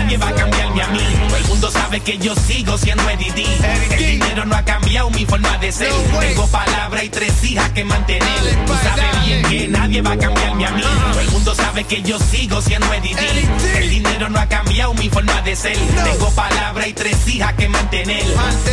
A mí. Todo el mundo sabe que yo sigo siendo Eddie D. El dinero no ha cambiado mi forma de ser. Tengo palabra y tres hijas que mantener. Tú sabes bien que nadie va a cambiarme a mí. Todo el mundo sabe que yo sigo siendo Eddie D. El dinero no ha cambiado mi forma de ser. Tengo palabra y tres hijas que mantener.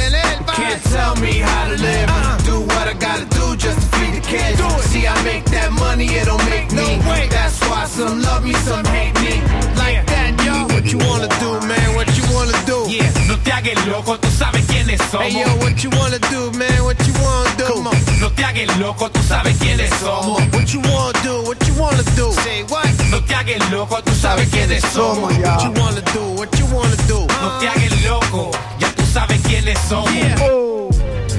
Can't tell me how to live. Do what I gotta do just to feed the kids. See, I make that money, it don't make me. That's why some love me, some hate me. Like that, yo. What you wanna do, man? What you wanna do? Yeah, no te hagas loco, tú sabes quiénes somos. Hey, yo, what you wanna do, man? What you wanna do? Come on. No te hagas loco, tú sabes quiénes somos. What you wanna do? What you wanna do? Say what? No te hagas loco, tú sabes quiénes somos. What you wanna do? What you wanna do? No te hagas loco, ya tú sabes quiénes somos. Yeah. Oh.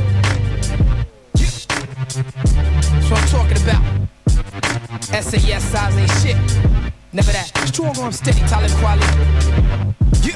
That's what I'm talking about. S A S size ain't shit. Never that. Strong arm steady, talent quality. Yeah.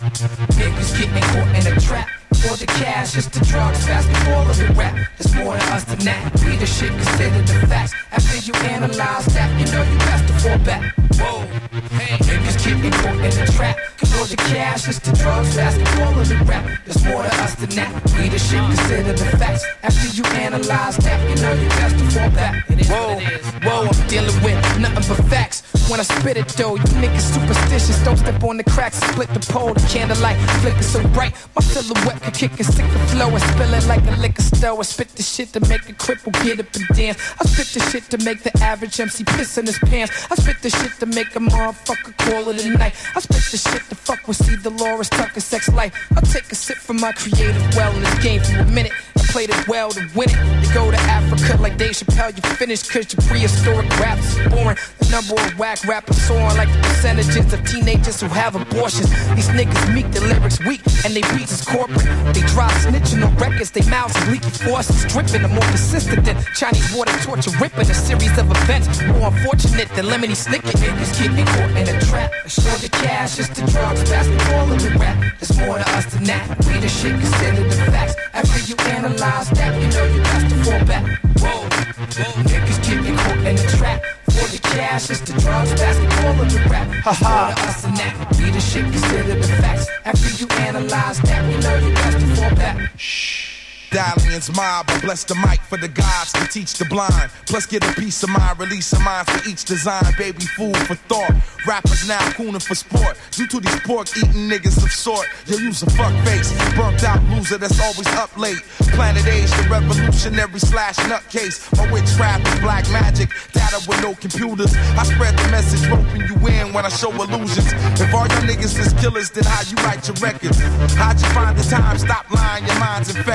Niggas getting caught in a trap. For the cash, it's the drugs, basketball, or the rap. There's more to us than that. We the shit, consider the facts. After you analyze that, you know you have to fall back. Whoa, hey, niggas getting caught in a trap. For the cash, it's the drugs, basketball, or the rap. There's more to us than that. We the shit, consider the facts. After you analyze that, you know you have to fall back. Whoa, whoa, I'm dealing with nothing but facts. When I spit it though, you niggas superstitious. Don't step on the cracks, split the pole. The candlelight flicker so bright. My silhouette can kick a sicker flow and spill it like a liquor store. I spit the shit to make a cripple get up and dance. I spit the shit to make the average M C piss in his pants. I spit the shit to make a motherfucker call it a night. I spit the shit to fuck with C. Dolores Tucker sex life. I'll take a sip from my creative well in this game for a minute. I played it well to win it. You go to Africa like Dave Chappelle, you finish cause your prehistoric raps is boring. The number of whack rappers soaring like the percentages of teenagers who have abortions. These niggas meek, their lyrics weak, and they beats is corporate. They dry snitching on records, they mouths is leaky forces dripping. I'm more consistent than Chinese water torture ripping. A series of events more unfortunate than Lemony Snicket. Niggas getting caught in a trap. For the cash, it's the drugs, basketball, and the rap. There's more to us than that. We the shit, consider the facts. After you analyze that, you know you have to fall back. Whoa, whoa, niggas getting caught in a trap. For the cash, it's the drugs, basketball, and the rap. There's more to us than that. We the shit, consider the facts. After you analyze that, you know you have to fall back. Shh. Stallions mob, I bless the mic for the gods to teach the blind. Plus get a piece of mind, release a mind for each design. Baby, food for thought. Rappers now cooning for sport. Due to these pork eating niggas of sort. Yo, use a fuck face. Burnt out loser that's always up late. Planet Age, the revolutionary slash nutcase. My witchcraft is black magic. Data with no computers. I spread the message, roping you in when I show illusions. If all your niggas is killers, then how you write your records? How'd you find the time? Stop lying, your mind's infected.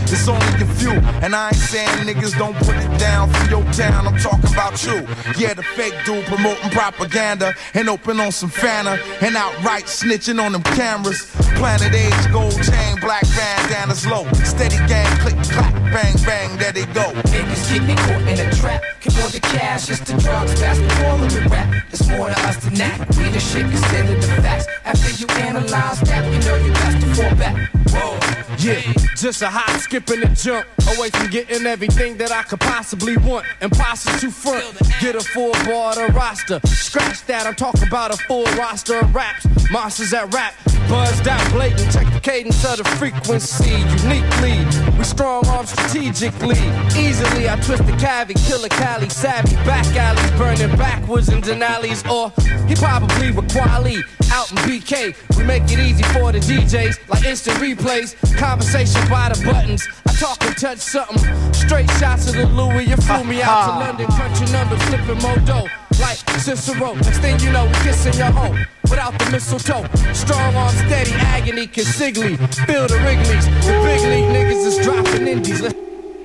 It's only a few, and I ain't saying niggas don't put it down from your town. I'm talking about you. Yeah, the fake dude promoting propaganda and open on some Fanta and outright snitching on them cameras. Planet Age, gold chain, black bandanas low. Steady gang, click, clack, bang, bang, there they go. Niggas get me caught in a trap. Can want the cash, it's the drugs, basketball, and the rap. There's more to us than that. We the shit, consider the facts. After you analyze that, you know you best to fall back. Whoa. Yeah, just a hop, skip and a jump away from getting everything that I could possibly want. Impossible to front, get a full border roster. Scratch that, I'm talking about a full roster of raps. Monsters that rap, buzzed out, blatant. Check the cadence of the frequency, uniquely. We strong arm strategically, easily. I twist the cavi, killer Cali, savvy. Back alleys, burning backwards in Denali's. Or he probably with Quali, out in B K. We make it easy for the D Js, like instant replays. Conversation by the buttons. I talk and touch something. Straight shots of the Louis. You flew me out to London, crunching under, flipping Modo. Like Cicero. Next thing you know, we kissing your hoe without the mistletoe. Strong arm, steady agony, consigli. Feel the Wrigley's. The big league niggas is dropping indies. Let's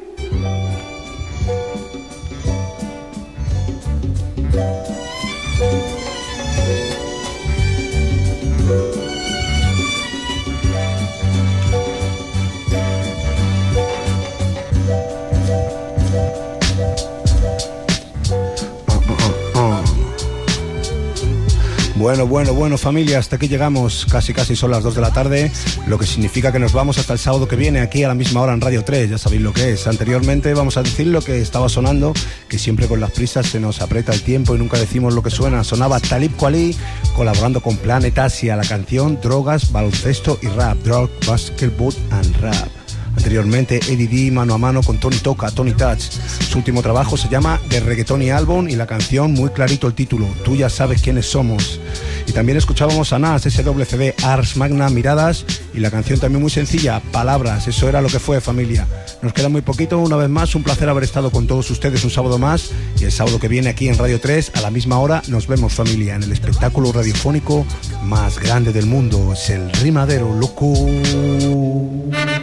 Bueno, bueno, bueno, familia, hasta aquí llegamos. Casi, casi son las dos de la tarde, lo que significa que nos vamos hasta el sábado que viene, aquí a la misma hora en Radio tres, ya sabéis lo que es. Anteriormente vamos a decir lo que estaba sonando, que siempre con las prisas se nos aprieta el tiempo y nunca decimos lo que suena. Sonaba Talib Kweli colaborando con Planet Asia, la canción Drogas, Baloncesto y Rap, Drug, Basketball and Rap. Anteriormente Eddie D mano a mano con Tony Toca, Tony Touch. Su último trabajo se llama The Reggaetoni Album y la canción, muy clarito el título, Tú ya sabes quiénes somos. Y también escuchábamos a Nas, ese doble C D, Ars Magna, Miradas, y la canción también muy sencilla, Palabras. Eso era lo que fue, familia. Nos queda muy poquito, una vez más, un placer haber estado con todos ustedes un sábado más, y el sábado que viene aquí en Radio tres, a la misma hora, nos vemos, familia, en el espectáculo radiofónico más grande del mundo. Es el Rimadero, loco.